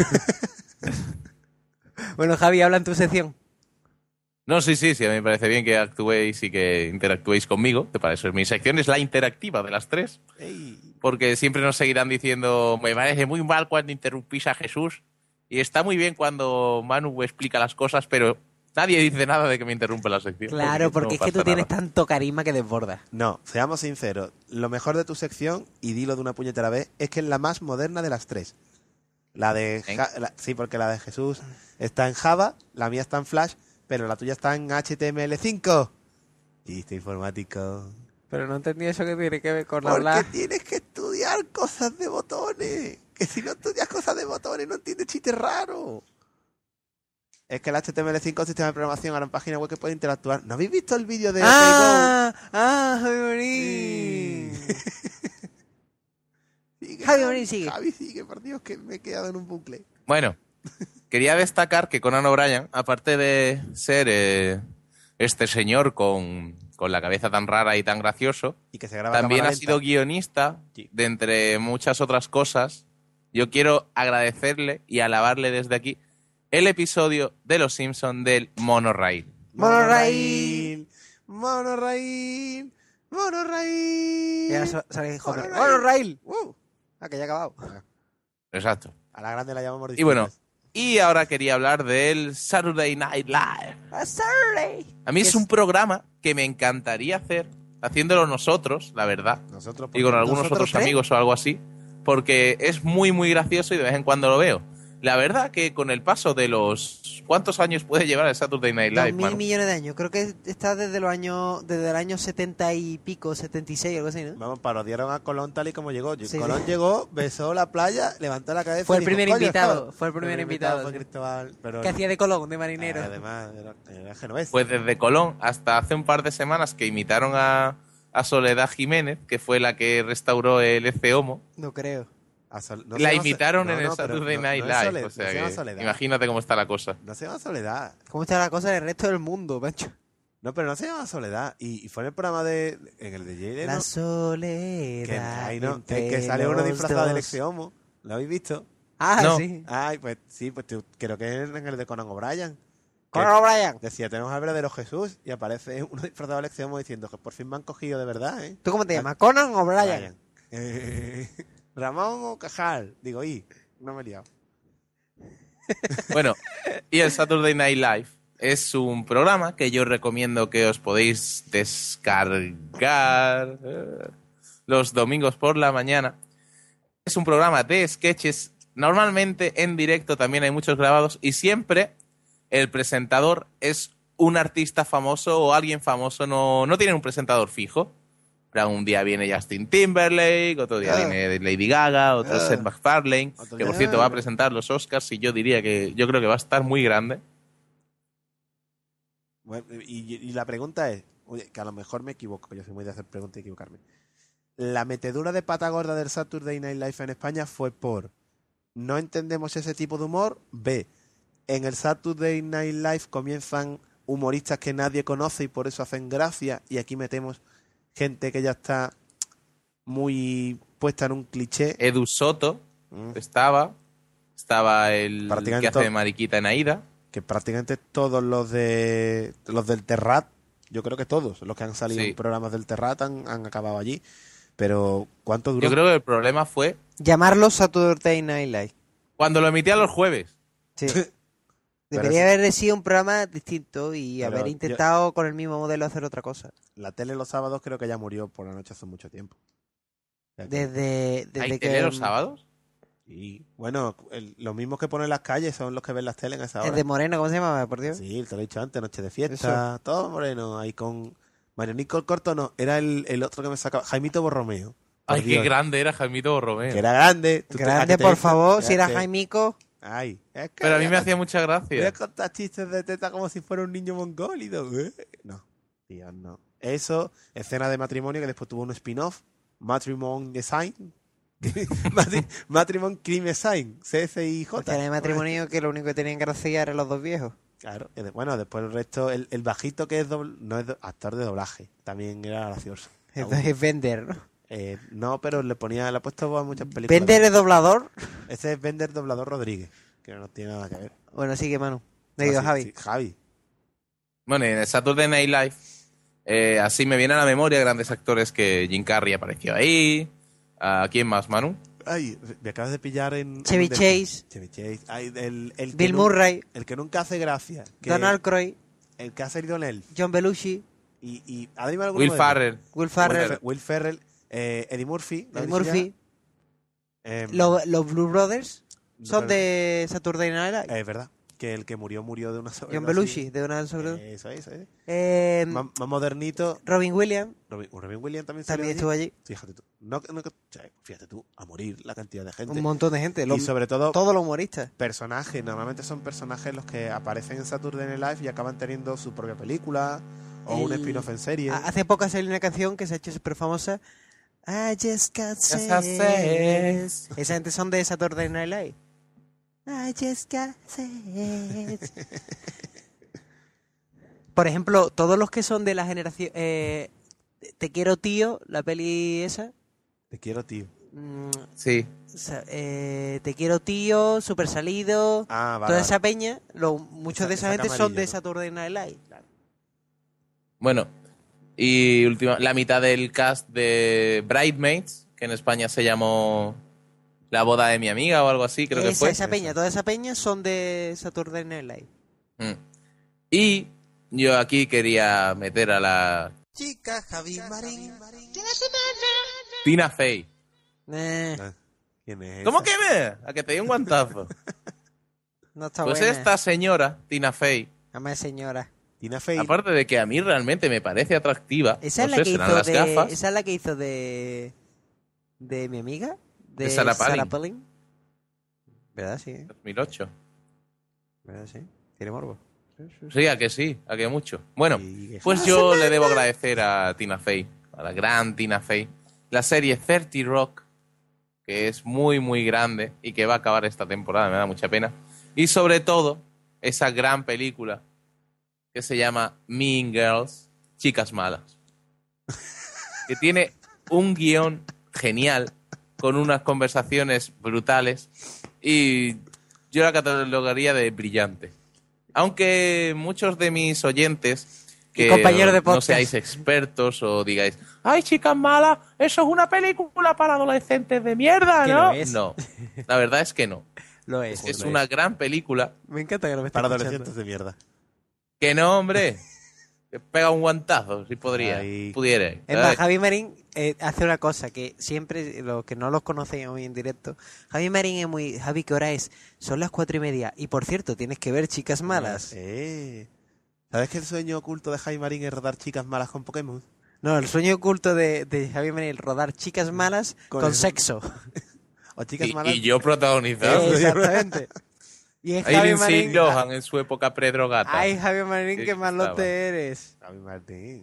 Bueno, Javi, habla en tu sección. No, sí, a mí me parece bien que actuéis y que interactuéis conmigo. Para eso mi sección es la interactiva de las tres. Ey. Porque siempre nos seguirán diciendo, me parece muy mal cuando interrumpís a Jesús. Y está muy bien cuando Manu explica las cosas, pero nadie dice nada de que me interrumpe la sección. Claro, porque no es que tú pasa tienes nada. tanto carisma que desbordas. No, seamos sinceros. Lo mejor de tu sección, y dilo de una puñetera vez, es que es la más moderna de las tres. La de... sí, porque la de Jesús está en Java, la mía está en Flash, pero la tuya está en HTML5. Chiste informático. Pero no entendí eso que tiene que ver con Porque hablar. tienes que estudiar cosas de botones. Que si no estudias cosas de botones no entiendes chistes raros. Es que el HTML5 es un sistema de programación, ahora en página web que puede interactuar. ¿No habéis visto el vídeo de Javi Sí. Marín. Sigue, Javi Marín sigue. Javi sigue, por Dios, que me he quedado en un bucle. Bueno, quería destacar que Conan O'Brien, aparte de ser este señor con la cabeza tan rara y tan gracioso, Y que se graba a también cámara ha sido lenta. guionista Sí. de entre muchas otras cosas. Yo quiero agradecerle y alabarle desde aquí el episodio de Los Simpson del monorail. Monorail. Monorail. Monorail. Y ahora sale Homer. Monorail. ¡Bueno, Rail! Que ya ha acabado. Exacto. A la grande la llamamos Y bueno, distintas. y ahora quería hablar del Saturday Night Live. ¡A Saturday! A mí es un programa que me encantaría hacer, haciéndolo nosotros, la verdad, Nosotros, y con algunos ¿Nosotros otros tres? amigos o algo así, porque es muy, muy gracioso y de vez en cuando lo veo. La verdad que con el paso de los... ¿Cuántos años puede llevar el Saturday Night Live, 2.000 Manu? millones de años. Creo que está desde el año 70 y pico, 76, algo así, ¿no? Vamos, parodiaron a Colón tal y como llegó. Sí, Colón sí. llegó, besó la playa, levantó la cabeza Fue y el dijo, primer "Coño, invitado, Cristóbal". fue el primer invitado, Fue sí. Cristóbal, pero... Que hacía de Colón, de marinero. Además, era genovés. Pues desde Colón hasta hace un par de semanas que imitaron a Soledad Jiménez, que fue la que restauró el Ece Homo. No creo. No se La llama imitaron No, en el no, pero Saturday no- Night no es Live. Soledad, O sea no se llama que Soledad. imagínate cómo está la cosa. No se llama Soledad. ¿Cómo está la cosa en el resto del mundo, macho? No, pero no se llama Soledad. Y fue en el programa en el de Jay Leno, La soledad. que, ahí no, entre que sale uno los disfrazado del dos. ex Homo. ¿Lo habéis visto? Ah, No. sí. Ay, pues sí, pues creo que es en el de Conan O'Brien. Conan O'Brien. Decía, tenemos al verdadero Jesús y aparece uno disfrazado del ex Homo diciendo que por fin me han cogido de verdad, ¿eh? ¿Tú cómo te llamas? ¿Conan o Brian? Ramón o Cajal. Digo, no me he liado. Bueno, y el Saturday Night Live es un programa que yo recomiendo que os podéis descargar los domingos por la mañana. Es un programa de sketches, normalmente en directo, también hay muchos grabados, y siempre el presentador es un artista famoso o alguien famoso, no tienen un presentador fijo. Un día viene Justin Timberlake, otro día viene Lady Gaga, otro Seth MacFarlane, Otro que por día- cierto va a presentar los Oscars y yo creo que va a estar muy grande. Bueno, y la pregunta es, oye, que a lo mejor me equivoco, yo soy muy de hacer preguntas y equivocarme. La metedura de pata gorda del Saturday Night Live en España fue por no entendemos ese tipo de humor, B, en el Saturday Night Live comienzan humoristas que nadie conoce y por eso hacen gracia, y aquí metemos gente que ya está muy puesta en un cliché. Edu Soto Mm. estaba el Prácticamente que hace de mariquita en Aida. Que prácticamente todos los del Terrat, yo creo que todos los que han salido Sí. en programas del Terrat han acabado allí. Pero ¿cuánto duró? Yo creo que el problema fue Llamarlo Saturday Night Live. cuando lo emitían los jueves. Sí. Pero Debería sí. haber sido un programa distinto y Pero haber yo- intentado con el mismo modelo hacer otra cosa. La tele los sábados creo que ya murió por la noche hace mucho tiempo. O sea que- Desde ¿Hay que tele los sábados? Y bueno, los mismos que ponen las calles son los que ven las teles en esa hora. es de Moreno, ¿cómo se llama? Por Dios. Sí, te lo he dicho antes, noche de fiesta, todo moreno, ahí con Marianico el Corto, no, era el otro que me sacaba, Jaimito Borromeo. Por Ay, qué Dios, grande era Jaimito Borromeo. que era grande. ¿a Grande, qué te por dice? favor, Ya si era sé. Jaimico. Ay, es que Pero a mí voy me a hacía mucha Voy a gracia. contar chistes de teta como si fuera un niño mongólido. No, tío, no. Eso, escena de matrimonio que después tuvo un spin-off, Matrimony Design. Matrimony Crime Design, CSIJ. Escena de matrimonio que lo único que tenían que hacer eran los dos viejos. Claro, y bueno, después el resto, el bajito que es no es actor de doblaje, también era gracioso. Entonces es Bender, ¿no? No, pero le ha puesto voz a muchas películas. Bender es doblador. Ese es Bender Doblador Rodríguez, que no tiene nada que ver. Bueno, sigue Manu. Digo, Ah, sí, Javi. sí, Javi. Bueno, en el Saturday Night Live, así me vienen a la memoria grandes actores que Jim Carrey apareció ahí. ¿A quién más, Manu? Ay, me acabas de pillar en... Chevy en un Chase. Chevy Chase. Ay, el que Bill Murray. El que nunca hace gracia. Que Donald Croy. El que ha salido en él. John Belushi. Y dime alguno Will de ellos. Farrell. Will Ferrell. Will Ferrell. Eddie Murphy. Eddie ¿no se Murphy. llama? Los Blue Brothers son pero- de Saturday Night Live. Es verdad. Que el que murió de una John Belushi, de una sobre. Eso. Más Robin Williams modernito. Robin Williams también salió también estuvo allí. Fíjate tú. Fíjate tú, a morir la cantidad de gente. Un montón de gente. Y sobre todo, Todos los humoristas. personajes. Normalmente son personajes los que aparecen en Saturday Night Live y acaban teniendo su propia película o un El- spin-off en serie. Hace poco salió una canción que se ha hecho súper famosa. I just got got sex. Esa gente son de Saturday Night Live. I just got sex. Por ejemplo, todos los que son de la generación... Te quiero tío, la peli esa. Te quiero, tío. Sí. Te quiero tío, Super Salido. Ah, vale. Toda vale. esa peña, muchos de esa esa gente camarilla, son de ¿no? Saturday Night Live. Bueno, y la mitad del cast de Bridesmaids, que en España se llamó La boda de mi amiga o algo así, creo que fue. Esa peña, toda esa peña son de Saturday Night Live. Mm. Y yo aquí quería meter a la Chica Javi Marín. Tina Fey. ¿Quién es ¿Cómo esa? que me? A que te di un guantazo. No está Pues buena. esta señora, Tina Fey, Además, señora. Tina Fey. aparte de que a mí realmente me parece atractiva, Esa no es la sé, que serán hizo las de. gafas. Esa es la que hizo de mi amiga. De Sarah Palin. Palin. ¿Verdad? Sí. 2008. ¿Verdad? Sí. Tiene morbo. Sí, a que sí, a que mucho. Bueno, Sí, pues yo le debo agradecer a Tina Fey, a la gran Tina Fey, la serie 30 Rock, que es muy, muy grande y que va a acabar esta temporada, me da mucha pena. Y sobre todo, esa gran película que se llama Mean Girls, Chicas Malas, que tiene un guión genial, con unas conversaciones brutales, y yo la catalogaría de brillante. Aunque muchos de mis oyentes que compañeros de no podcast. seáis expertos o digáis, ¡ay, Chicas Malas! Eso es una película para adolescentes de mierda, Que ¿no? lo es. No, la verdad es que no. Lo es. Es una gran película. Me encanta que lo me Para estés adolescentes escuchando. de mierda. Que no, hombre. Que pega un guantazo, si podría. Ay. Pudiera. Es más, Javi Marín hace una cosa que siempre, los que no los conocen hoy en directo, Javi Marín es muy... Javi, ¿qué hora es? Son las 4:30. Y por cierto, tienes que ver Chicas Malas. ¿Sabes que el sueño oculto de Jaime Marín es rodar chicas malas con Pokémon? No, el sueño oculto de Javi Marín es rodar Chicas Malas Con con el- sexo. O chicas malas. Y yo protagonizado. Exactamente. Y es Javi Aileen Marín... Lohan en su época predrogata. Ay, Javi Marín, Sí, qué malo estaba. te eres. Jaime Marín.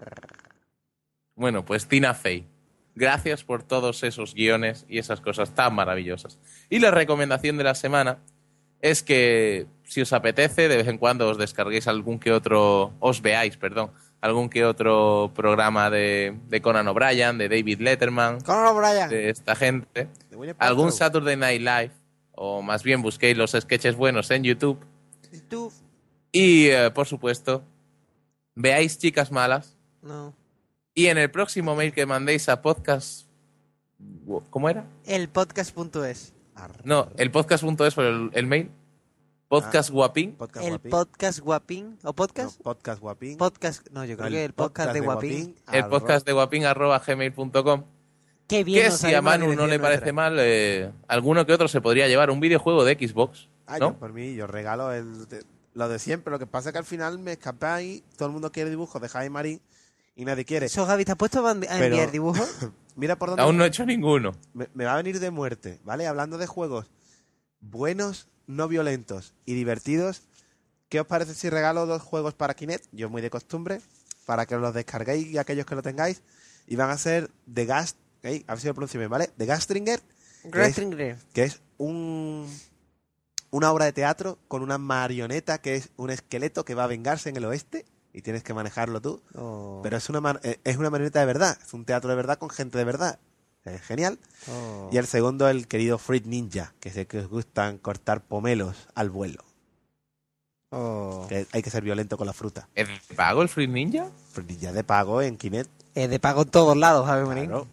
Bueno, pues Tina Fey. Gracias por todos esos guiones y esas cosas tan maravillosas. Y la recomendación de la semana es que si os apetece, de vez en cuando os descarguéis algún que otro, algún que otro programa de Conan O'Brien, de David Letterman, Conor O'Brien. de esta gente, De Winnie Paltrow. algún Saturday Night Live, o más bien busquéis los sketches buenos en YouTube. Tú. Y, por supuesto, veáis Chicas Malas. No. Y en el próximo mail que mandéis a podcast... ¿Cómo era? El podcast.es. No, el podcast.es por el mail. Podcast Guapín. Podcast El Guapín. podcast Guapín. ¿O No, podcast? podcast Guapín. Podcast. No, yo creo que el podcast de Guapín. El podcast de guapín@gmail.com. Qué bien. Que nos si a sabemos la Manu no dirección le parece nuestra. mal, alguno que otro se podría llevar un videojuego de Xbox, Ah, ¿no? yo, por mí, yo regalo lo de siempre. Lo que pasa es que al final me escapé ahí. Todo el mundo quiere dibujos de Javi Marín y nadie quiere. ¿Eso, Javi, te has puesto a enviar Pero- dibujos? Mira por dónde Aún no he hecho ninguno. me va a venir de muerte, ¿vale? Hablando de juegos buenos, no violentos y divertidos. ¿Qué os parece si regalo 2 juegos para Kinect? Yo muy de costumbre, para que los descarguéis y aquellos que lo tengáis. Y van a ser The Gast... a ver si lo pronuncio bien, ¿vale? The Gastringer, que es una obra de teatro con una marioneta que es un esqueleto que va a vengarse en el oeste y tienes que manejarlo tú. Oh. Pero es una marioneta de verdad, es un teatro de verdad con gente de verdad. Es genial. Oh. Y el segundo, el querido Fruit Ninja, que sé que os gustan cortar pomelos al vuelo. Oh. Que hay que ser violento con la fruta. ¿Es de pago el Free Ninja? Fruit Ninja de pago en Kinect. De pago en todos lados, Javi Marín. Claro.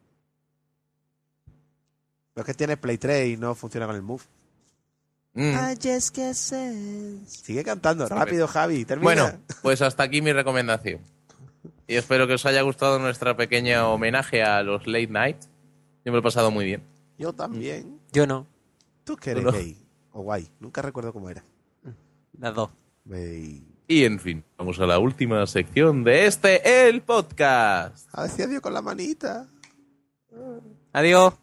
Lo que tiene Play 3 y no funciona con el Move. I just get sense. Sigue cantando, Sabe. rápido, Javi, termina. Bueno, pues hasta aquí mi recomendación. Y espero que os haya gustado nuestra pequeña homenaje a los late night. Yo me lo he pasado muy bien. Yo también. Yo no. Tú que eres No. gay o guay, nunca recuerdo cómo era. Las dos. Gay. Y en fin, vamos a la última sección de el podcast. A decir adiós con la manita. Adiós.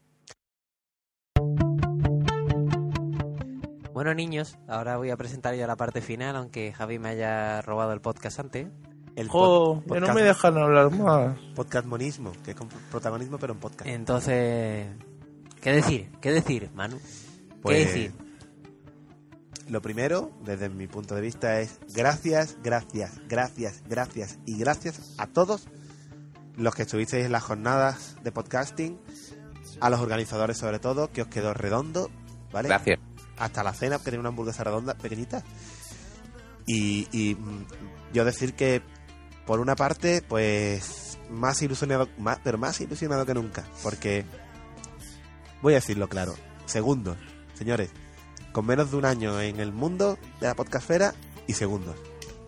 Bueno, niños, ahora voy a presentar ya la parte final, aunque Javi me haya robado el podcast antes. El Que no me dejan hablar más. podcast monismo, que es con protagonismo pero en podcast. Entonces, ¿qué decir? ¿Qué decir, Manu? Pues, ¿Qué decir? Lo primero, desde mi punto de vista, es gracias, gracias, gracias, gracias y gracias a todos los que estuvisteis en las jornadas de podcasting, a los organizadores sobre todo, que os quedó redondo, ¿vale? Gracias. Hasta la cena, que tenía una hamburguesa redonda, pequeñita. Y yo decir que, por una parte, pues más ilusionado que nunca, porque voy a decirlo claro, segundos, señores, con menos de un año en el mundo de la podcastfera y segundos.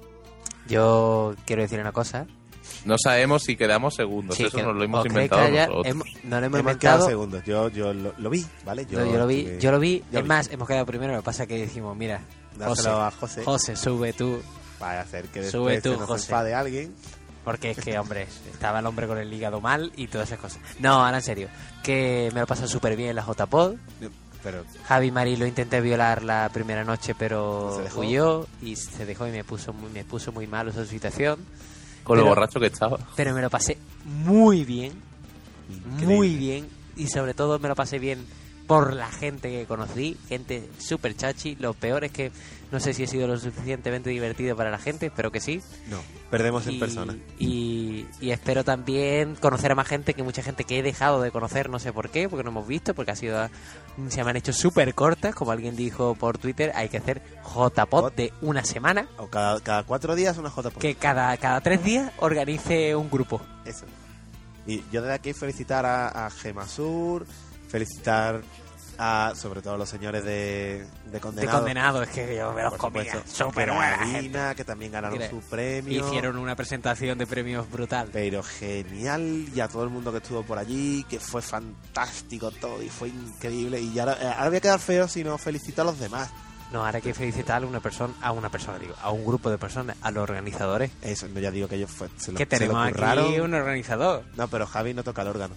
Yo quiero decir una cosa. No sabemos si quedamos segundos. Sí, Eso que nos lo hemos os creéis inventado que haya- nosotros. no lo hemos Hemos quedado inventado. segundos, yo lo vi, ¿vale? Yo lo vi. estuve- Yo lo vi. yo Es vi. más, hemos quedado primero. Lo que pasa es que dijimos, mira, Dárselo a José. José, sube tú. Vaya a hacer que Sube después tú, se nos José. enfade alguien. Porque es que, hombre, estaba el hombre con el hígado mal y todas esas cosas. No, ahora en serio. Que me lo pasé súper bien en la JPod. Pero Javi Marí lo intenté violar la primera noche, pero ¿Se dejó? huyó y se dejó y me puso muy mal esa situación. Con lo pero- borracho que estaba. Pero me lo pasé muy bien, increíble. muy bien. Y sobre todo me lo pasé bien por la gente que conocí, gente súper chachi. Lo peor es que no sé si he sido lo suficientemente divertido para la gente, espero que sí. no, perdemos en Y- persona. Y espero también conocer a más gente, que mucha gente que he dejado de conocer, no sé por qué, porque no hemos visto, porque se me han hecho súper cortas, como alguien dijo por Twitter, hay que hacer JPod de una semana, O cada 4 días una JPod. que cada 3 días organice un grupo. Eso. Y yo desde aquí felicitar a Gemasur, felicitar a sobre todo a los señores de De Condenado. condenados, es que yo me los por comía, supuesto, súper de buena Marina, gente. que también ganaron Mira, su premio. Hicieron una presentación de premios brutal. Pero genial, y a todo el mundo que estuvo por allí, que fue fantástico todo y fue increíble. Y ya ahora voy a quedar feo si no felicito a los demás. No, ahora hay que felicitar a una persona, digo, a un grupo de personas, a los organizadores. Eso, no, ya digo que ellos se lo Que tenemos aquí curraron. un organizador. No, pero Javi no toca el órgano.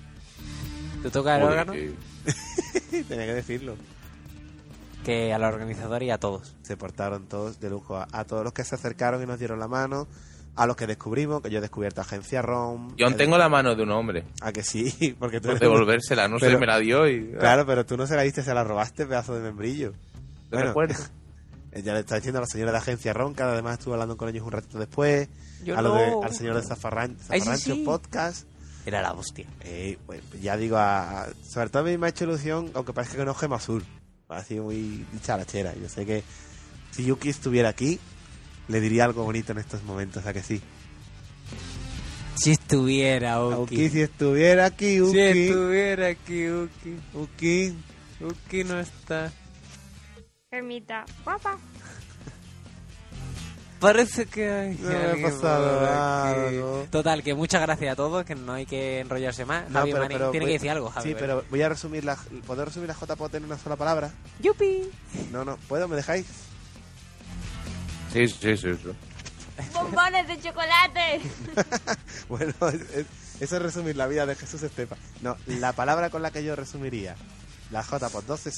¿Tú tocas el Joder, órgano? Tenía que decirlo. Que a los organizadores y a todos. Se portaron todos de lujo. A todos los que se acercaron y nos dieron la mano, a los que descubrimos, que yo he descubierto Agencia ROM. Yo aún tengo la mano de un hombre. A que sí, porque tú Por eres- devolvérsela, no sé, Pero- me la dio y... Claro, pero tú no se la diste, se la robaste, pedazo de membrillo. No recuerdo. Ya le está diciendo a la señora de Agencia Ronca, además estuve hablando con ellos un ratito después. Yo Al señor de Zafarrancho Ay, sí. Podcast. Era la hostia. Pues ya digo, sobre todo a mí me ha hecho ilusión, aunque parezca que no es Gema Azul. Ha sido muy dicharachera. Yo sé que si Yuki estuviera aquí, le diría algo bonito en estos momentos, ¿a que sí? Si estuviera, Uki, si estuviera aquí, Uki. Si estuviera aquí, Uki. Uki. Uki no está. Ermita, guapa. Parece que hay No me ha alguien pasado por nada, aquí. ¿no? Total, que muchas gracias a todos, que no hay que enrollarse más. No, Javi Marín tiene voy- que decir algo, Javi. Sí, pero voy a resumir ¿Puedo resumir la JPOT en una sola palabra? ¡Yupi! No, ¿puedo? ¿Me dejáis? Sí. Bombones de chocolate. Bueno, eso es resumir la vida de Jesús Estepa. No, la palabra con la que yo resumiría las JPOT 12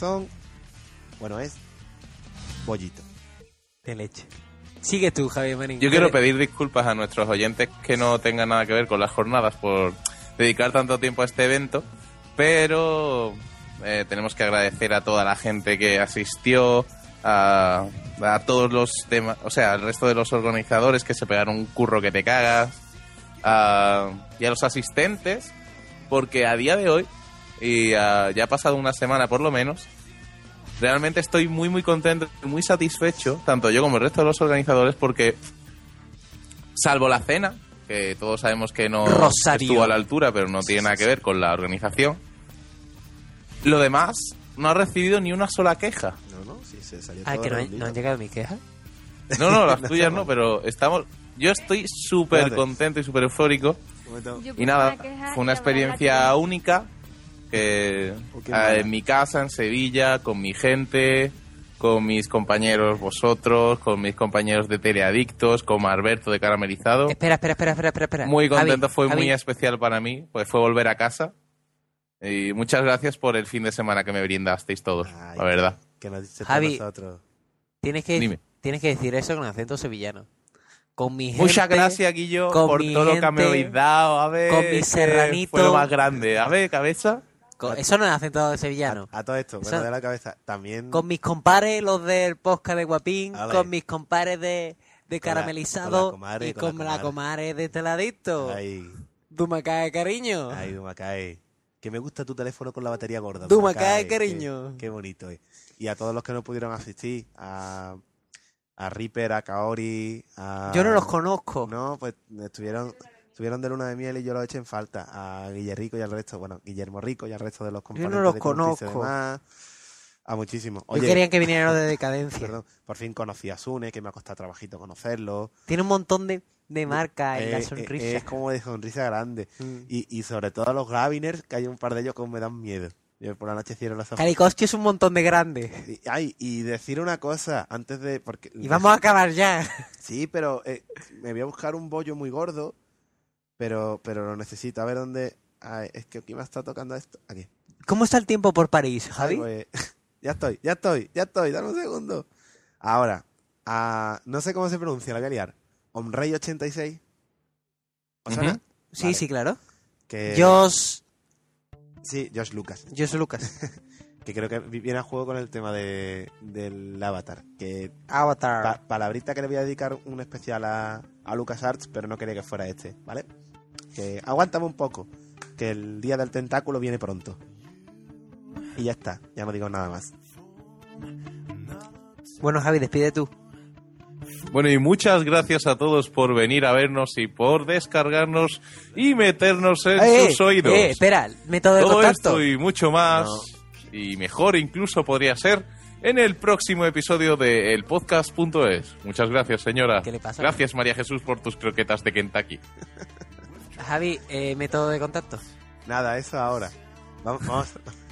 es bollito. De leche. Sigue tú, Javi Marín. Yo quiero pedir disculpas a nuestros oyentes que no tengan nada que ver con las jornadas por dedicar tanto tiempo a este evento, pero tenemos que agradecer a toda la gente que asistió, a todos los demás, o sea, al resto de los organizadores que se pegaron un curro que te cagas, y a los asistentes, porque a día de hoy, y ya ha pasado una semana por lo menos, realmente estoy muy muy contento y muy satisfecho, tanto yo como el resto de los organizadores, porque salvo la cena, que todos sabemos que no Rosario. estuvo a la altura, pero no tiene nada que ver con la organización, lo demás no ha recibido ni una sola queja. No, sí, se salió Ah, todo que no redondito. han llegado mis quejas. No, las tuyas no, pero yo estoy súper Espérate. contento y súper eufórico. Un momento. Yo Y nada, pensaba que fue una era experiencia la única que qué mala. en mi casa, en Sevilla, con mi gente, con mis compañeros vosotros, con mis compañeros de Teleadictos, con Alberto de Caramelizado. Espera. Muy contento, Javi, fue Javi, muy especial para mí, pues fue volver a casa. Y muchas gracias por el fin de semana que me brindasteis todos, Ay, la verdad. Que nos dice Javi. nosotros. Tienes Dime. que decir eso con acento sevillano. Con mi gente. Muchas gracias, Guillo, con por mi todo lo que me gente, habéis dado. A ver, con mi que serranito. fue lo más grande. A ver, cabeza. Eso no es acento sevillano. A todo esto, Eso- bueno, de la cabeza. También. Con mis compares, los del podcast de Guapín, Ale. con mis compares de Caramelizado con la comadre, y con con la la comadre de Teladicto. Ay, Dumacae, cariño. ay, Dumacae. Que me gusta tu teléfono con la batería gorda. Dumacae, Dumacae, cariño. Qué bonito es. Y a todos los que no pudieron asistir, a Reaper, a Kaori, a... Yo no los conozco. No, pues estuvieron de luna de miel y yo los eché en falta. A Guillerrico y al resto, bueno, Guillermo Rico y al resto de los componentes los de Curtis y conozco. demás. A muchísimos. Yo quería que vinieran los de Decadencia. Perdón, por fin conocí a Sune, que me ha costado trabajito conocerlo. Tiene un montón de marcas en la Es sonrisa. como de sonrisa grande. Mm. Y sobre todo a los Graviners, que hay un par de ellos que me dan miedo. Yo por la noche cierro los ojos. Calicosti es un montón de grande. Y decir una cosa antes de... Porque, Y vamos a acabar ya. Sí, pero me voy a buscar un bollo muy gordo, pero lo necesito. A ver dónde... Ay, es que aquí me está tocando esto. Aquí. ¿Cómo está el tiempo por París, Javi? Pues, ya estoy. Dame un segundo. Ahora, no sé cómo se pronuncia, la voy a liar. Omrey86. ¿Os suena? Ujú. Sí, Vale. sí, claro. Que... Sí, Josh Lucas. Yo soy Lucas. Que creo que viene a juego con el tema del Avatar. Que Avatar. palabrita que le voy a dedicar un especial a LucasArts, pero no quería que fuera este, ¿vale? Que aguántame un poco, que el día del tentáculo viene pronto. Y ya está, ya no digo nada más. Bueno, Javi, despide tú. Bueno, y muchas gracias a todos por venir a vernos y por descargarnos y meternos en sus oídos. Espera, método de Todo contacto. esto y mucho más, No. y mejor incluso podría ser, en el próximo episodio de elpodcast.es. Muchas gracias, señora. ¿Qué le pasa? Gracias, María Jesús, por tus croquetas de Kentucky. Javi, método de contacto. Nada, eso ahora. Vamos.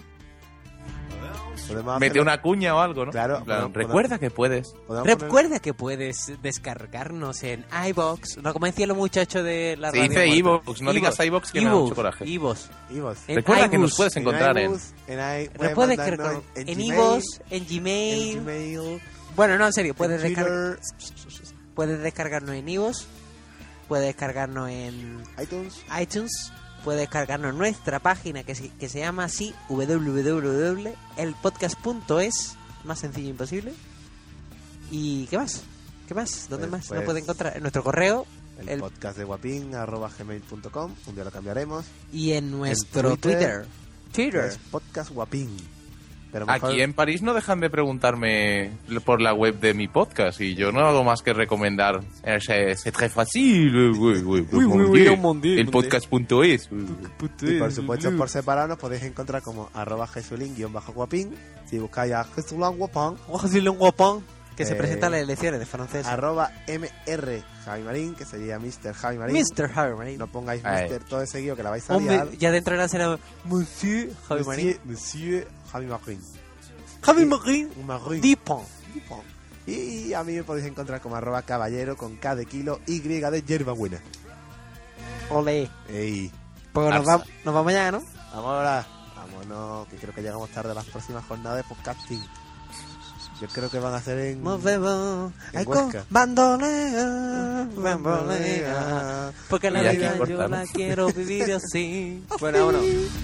Podemos Mete hacerlo- una cuña o algo, ¿no? Claro, En plan, podemos- recuerda que puedes. podemos poner- Recuerda que puedes descargarnos en iVoox. No, como decían los muchachos de la Se radio. dice muerta. iVoox, no digas iVoox que me da mucho coraje. iVoox. Ivos. En Recuerda que nos iBooks. puedes encontrar en... iBooks, Lo puedes mandarnos descargar en Gmail, iVoox, en en Gmail. Gmail, Bueno, no, en serio, puedes en descargar. Twitter, Puedes descargarnos en iVoox. Puedes descargarnos en iTunes. iTunes. Puedes descargarnos en nuestra página que se llama así, www.elpodcast.es, más sencillo imposible. ¿Y qué más? ¿Qué más? ¿Dónde Pues- más pues- lo puede encontrar? En nuestro correo El podcast de guapín @gmail.com. Un día lo cambiaremos. y en nuestro Twitter. Twitter. Es podcast guapín. Pero mejor, Aquí en París no dejan de preguntarme por la web de mi podcast y yo no hago más que recomendar. C'est très facile. mon Dieu, El mon podcast.es. y por supuesto, por separado nos podéis encontrar como @jesulín_guapín. Si buscáis a Jesulín Guapán, Que se Eh, presenta a las elecciones de francés. @mr Javi Marín, que sería Mr. Javi Marín. Mr. Harry Marín. No pongáis Ay. Mr. todo seguido que la vais a Hombre, liar. ya dentro de la será Monsieur Javi Marín. Monsieur Javi Marín. Javi Marín. Marín. Dipon. Y a mí me podéis encontrar como @caballero con K de kilo, Y de hierbabuena. Ole. Ey, Pues nos Barça. vamos ya, ¿no? vamos ahora. Vámonos, que creo que llegamos tarde a las próximas jornadas de podcasting. Yo creo que van a ser en... Nos vemos. En Ay, con Huesca. bandolea. Bambolea. Porque la Y aquí vida yo cortamos. la quiero vivir así. Bueno, vámonos.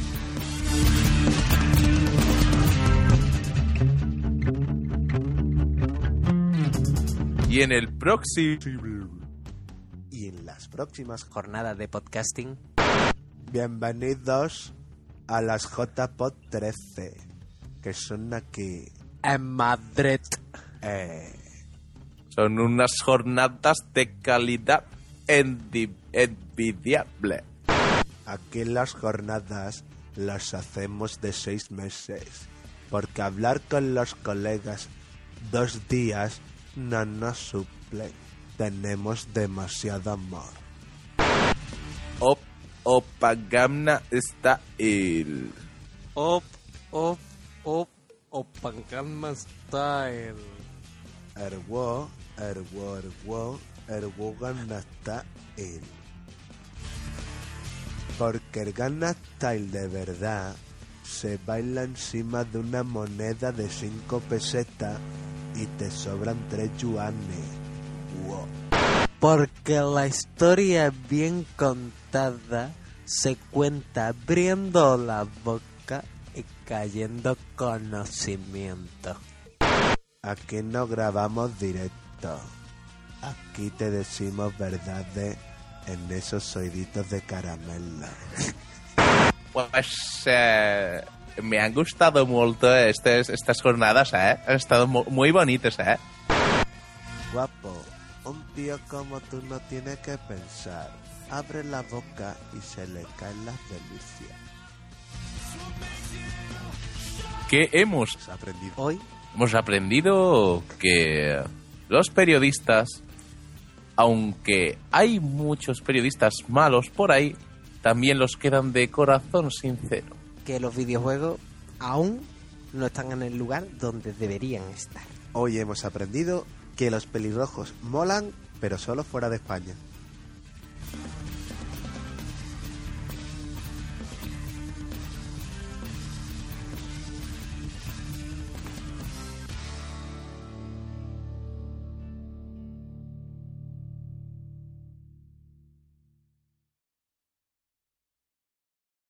Y en el próximo. Y en las próximas Jornada de podcasting. bienvenidos a las JPod 13, que son aquí. En Madrid. Son unas jornadas de calidad envidiable. Aquí las jornadas las hacemos de 6 meses, porque hablar con los colegas 2 días no nos suple. Tenemos demasiado amor. Opa Gamna Style. Opangamma Style. Erwo Gangnam Style. Porque el Gangnam Style de verdad se baila encima de una moneda de 5 pesetas y te sobran 3 yuanes. Wow. Porque la historia bien contada se cuenta abriendo la boca y cayendo conocimiento. Aquí no grabamos directo. Aquí te decimos verdades en esos oíditos de caramelo. Pues me han gustado mucho estas jornadas, ¿eh? Han estado muy bonitas, ¿eh? Guapo, un tío como tú no tiene que pensar. Abre la boca y se le caen las delicias. ¿Qué hemos Has aprendido. Hoy Hemos aprendido que los periodistas, aunque hay muchos periodistas malos por ahí, también los quedan de corazón sincero. que los videojuegos aún no están en el lugar donde deberían estar. Hoy hemos aprendido que los pelirrojos molan, pero solo fuera de España.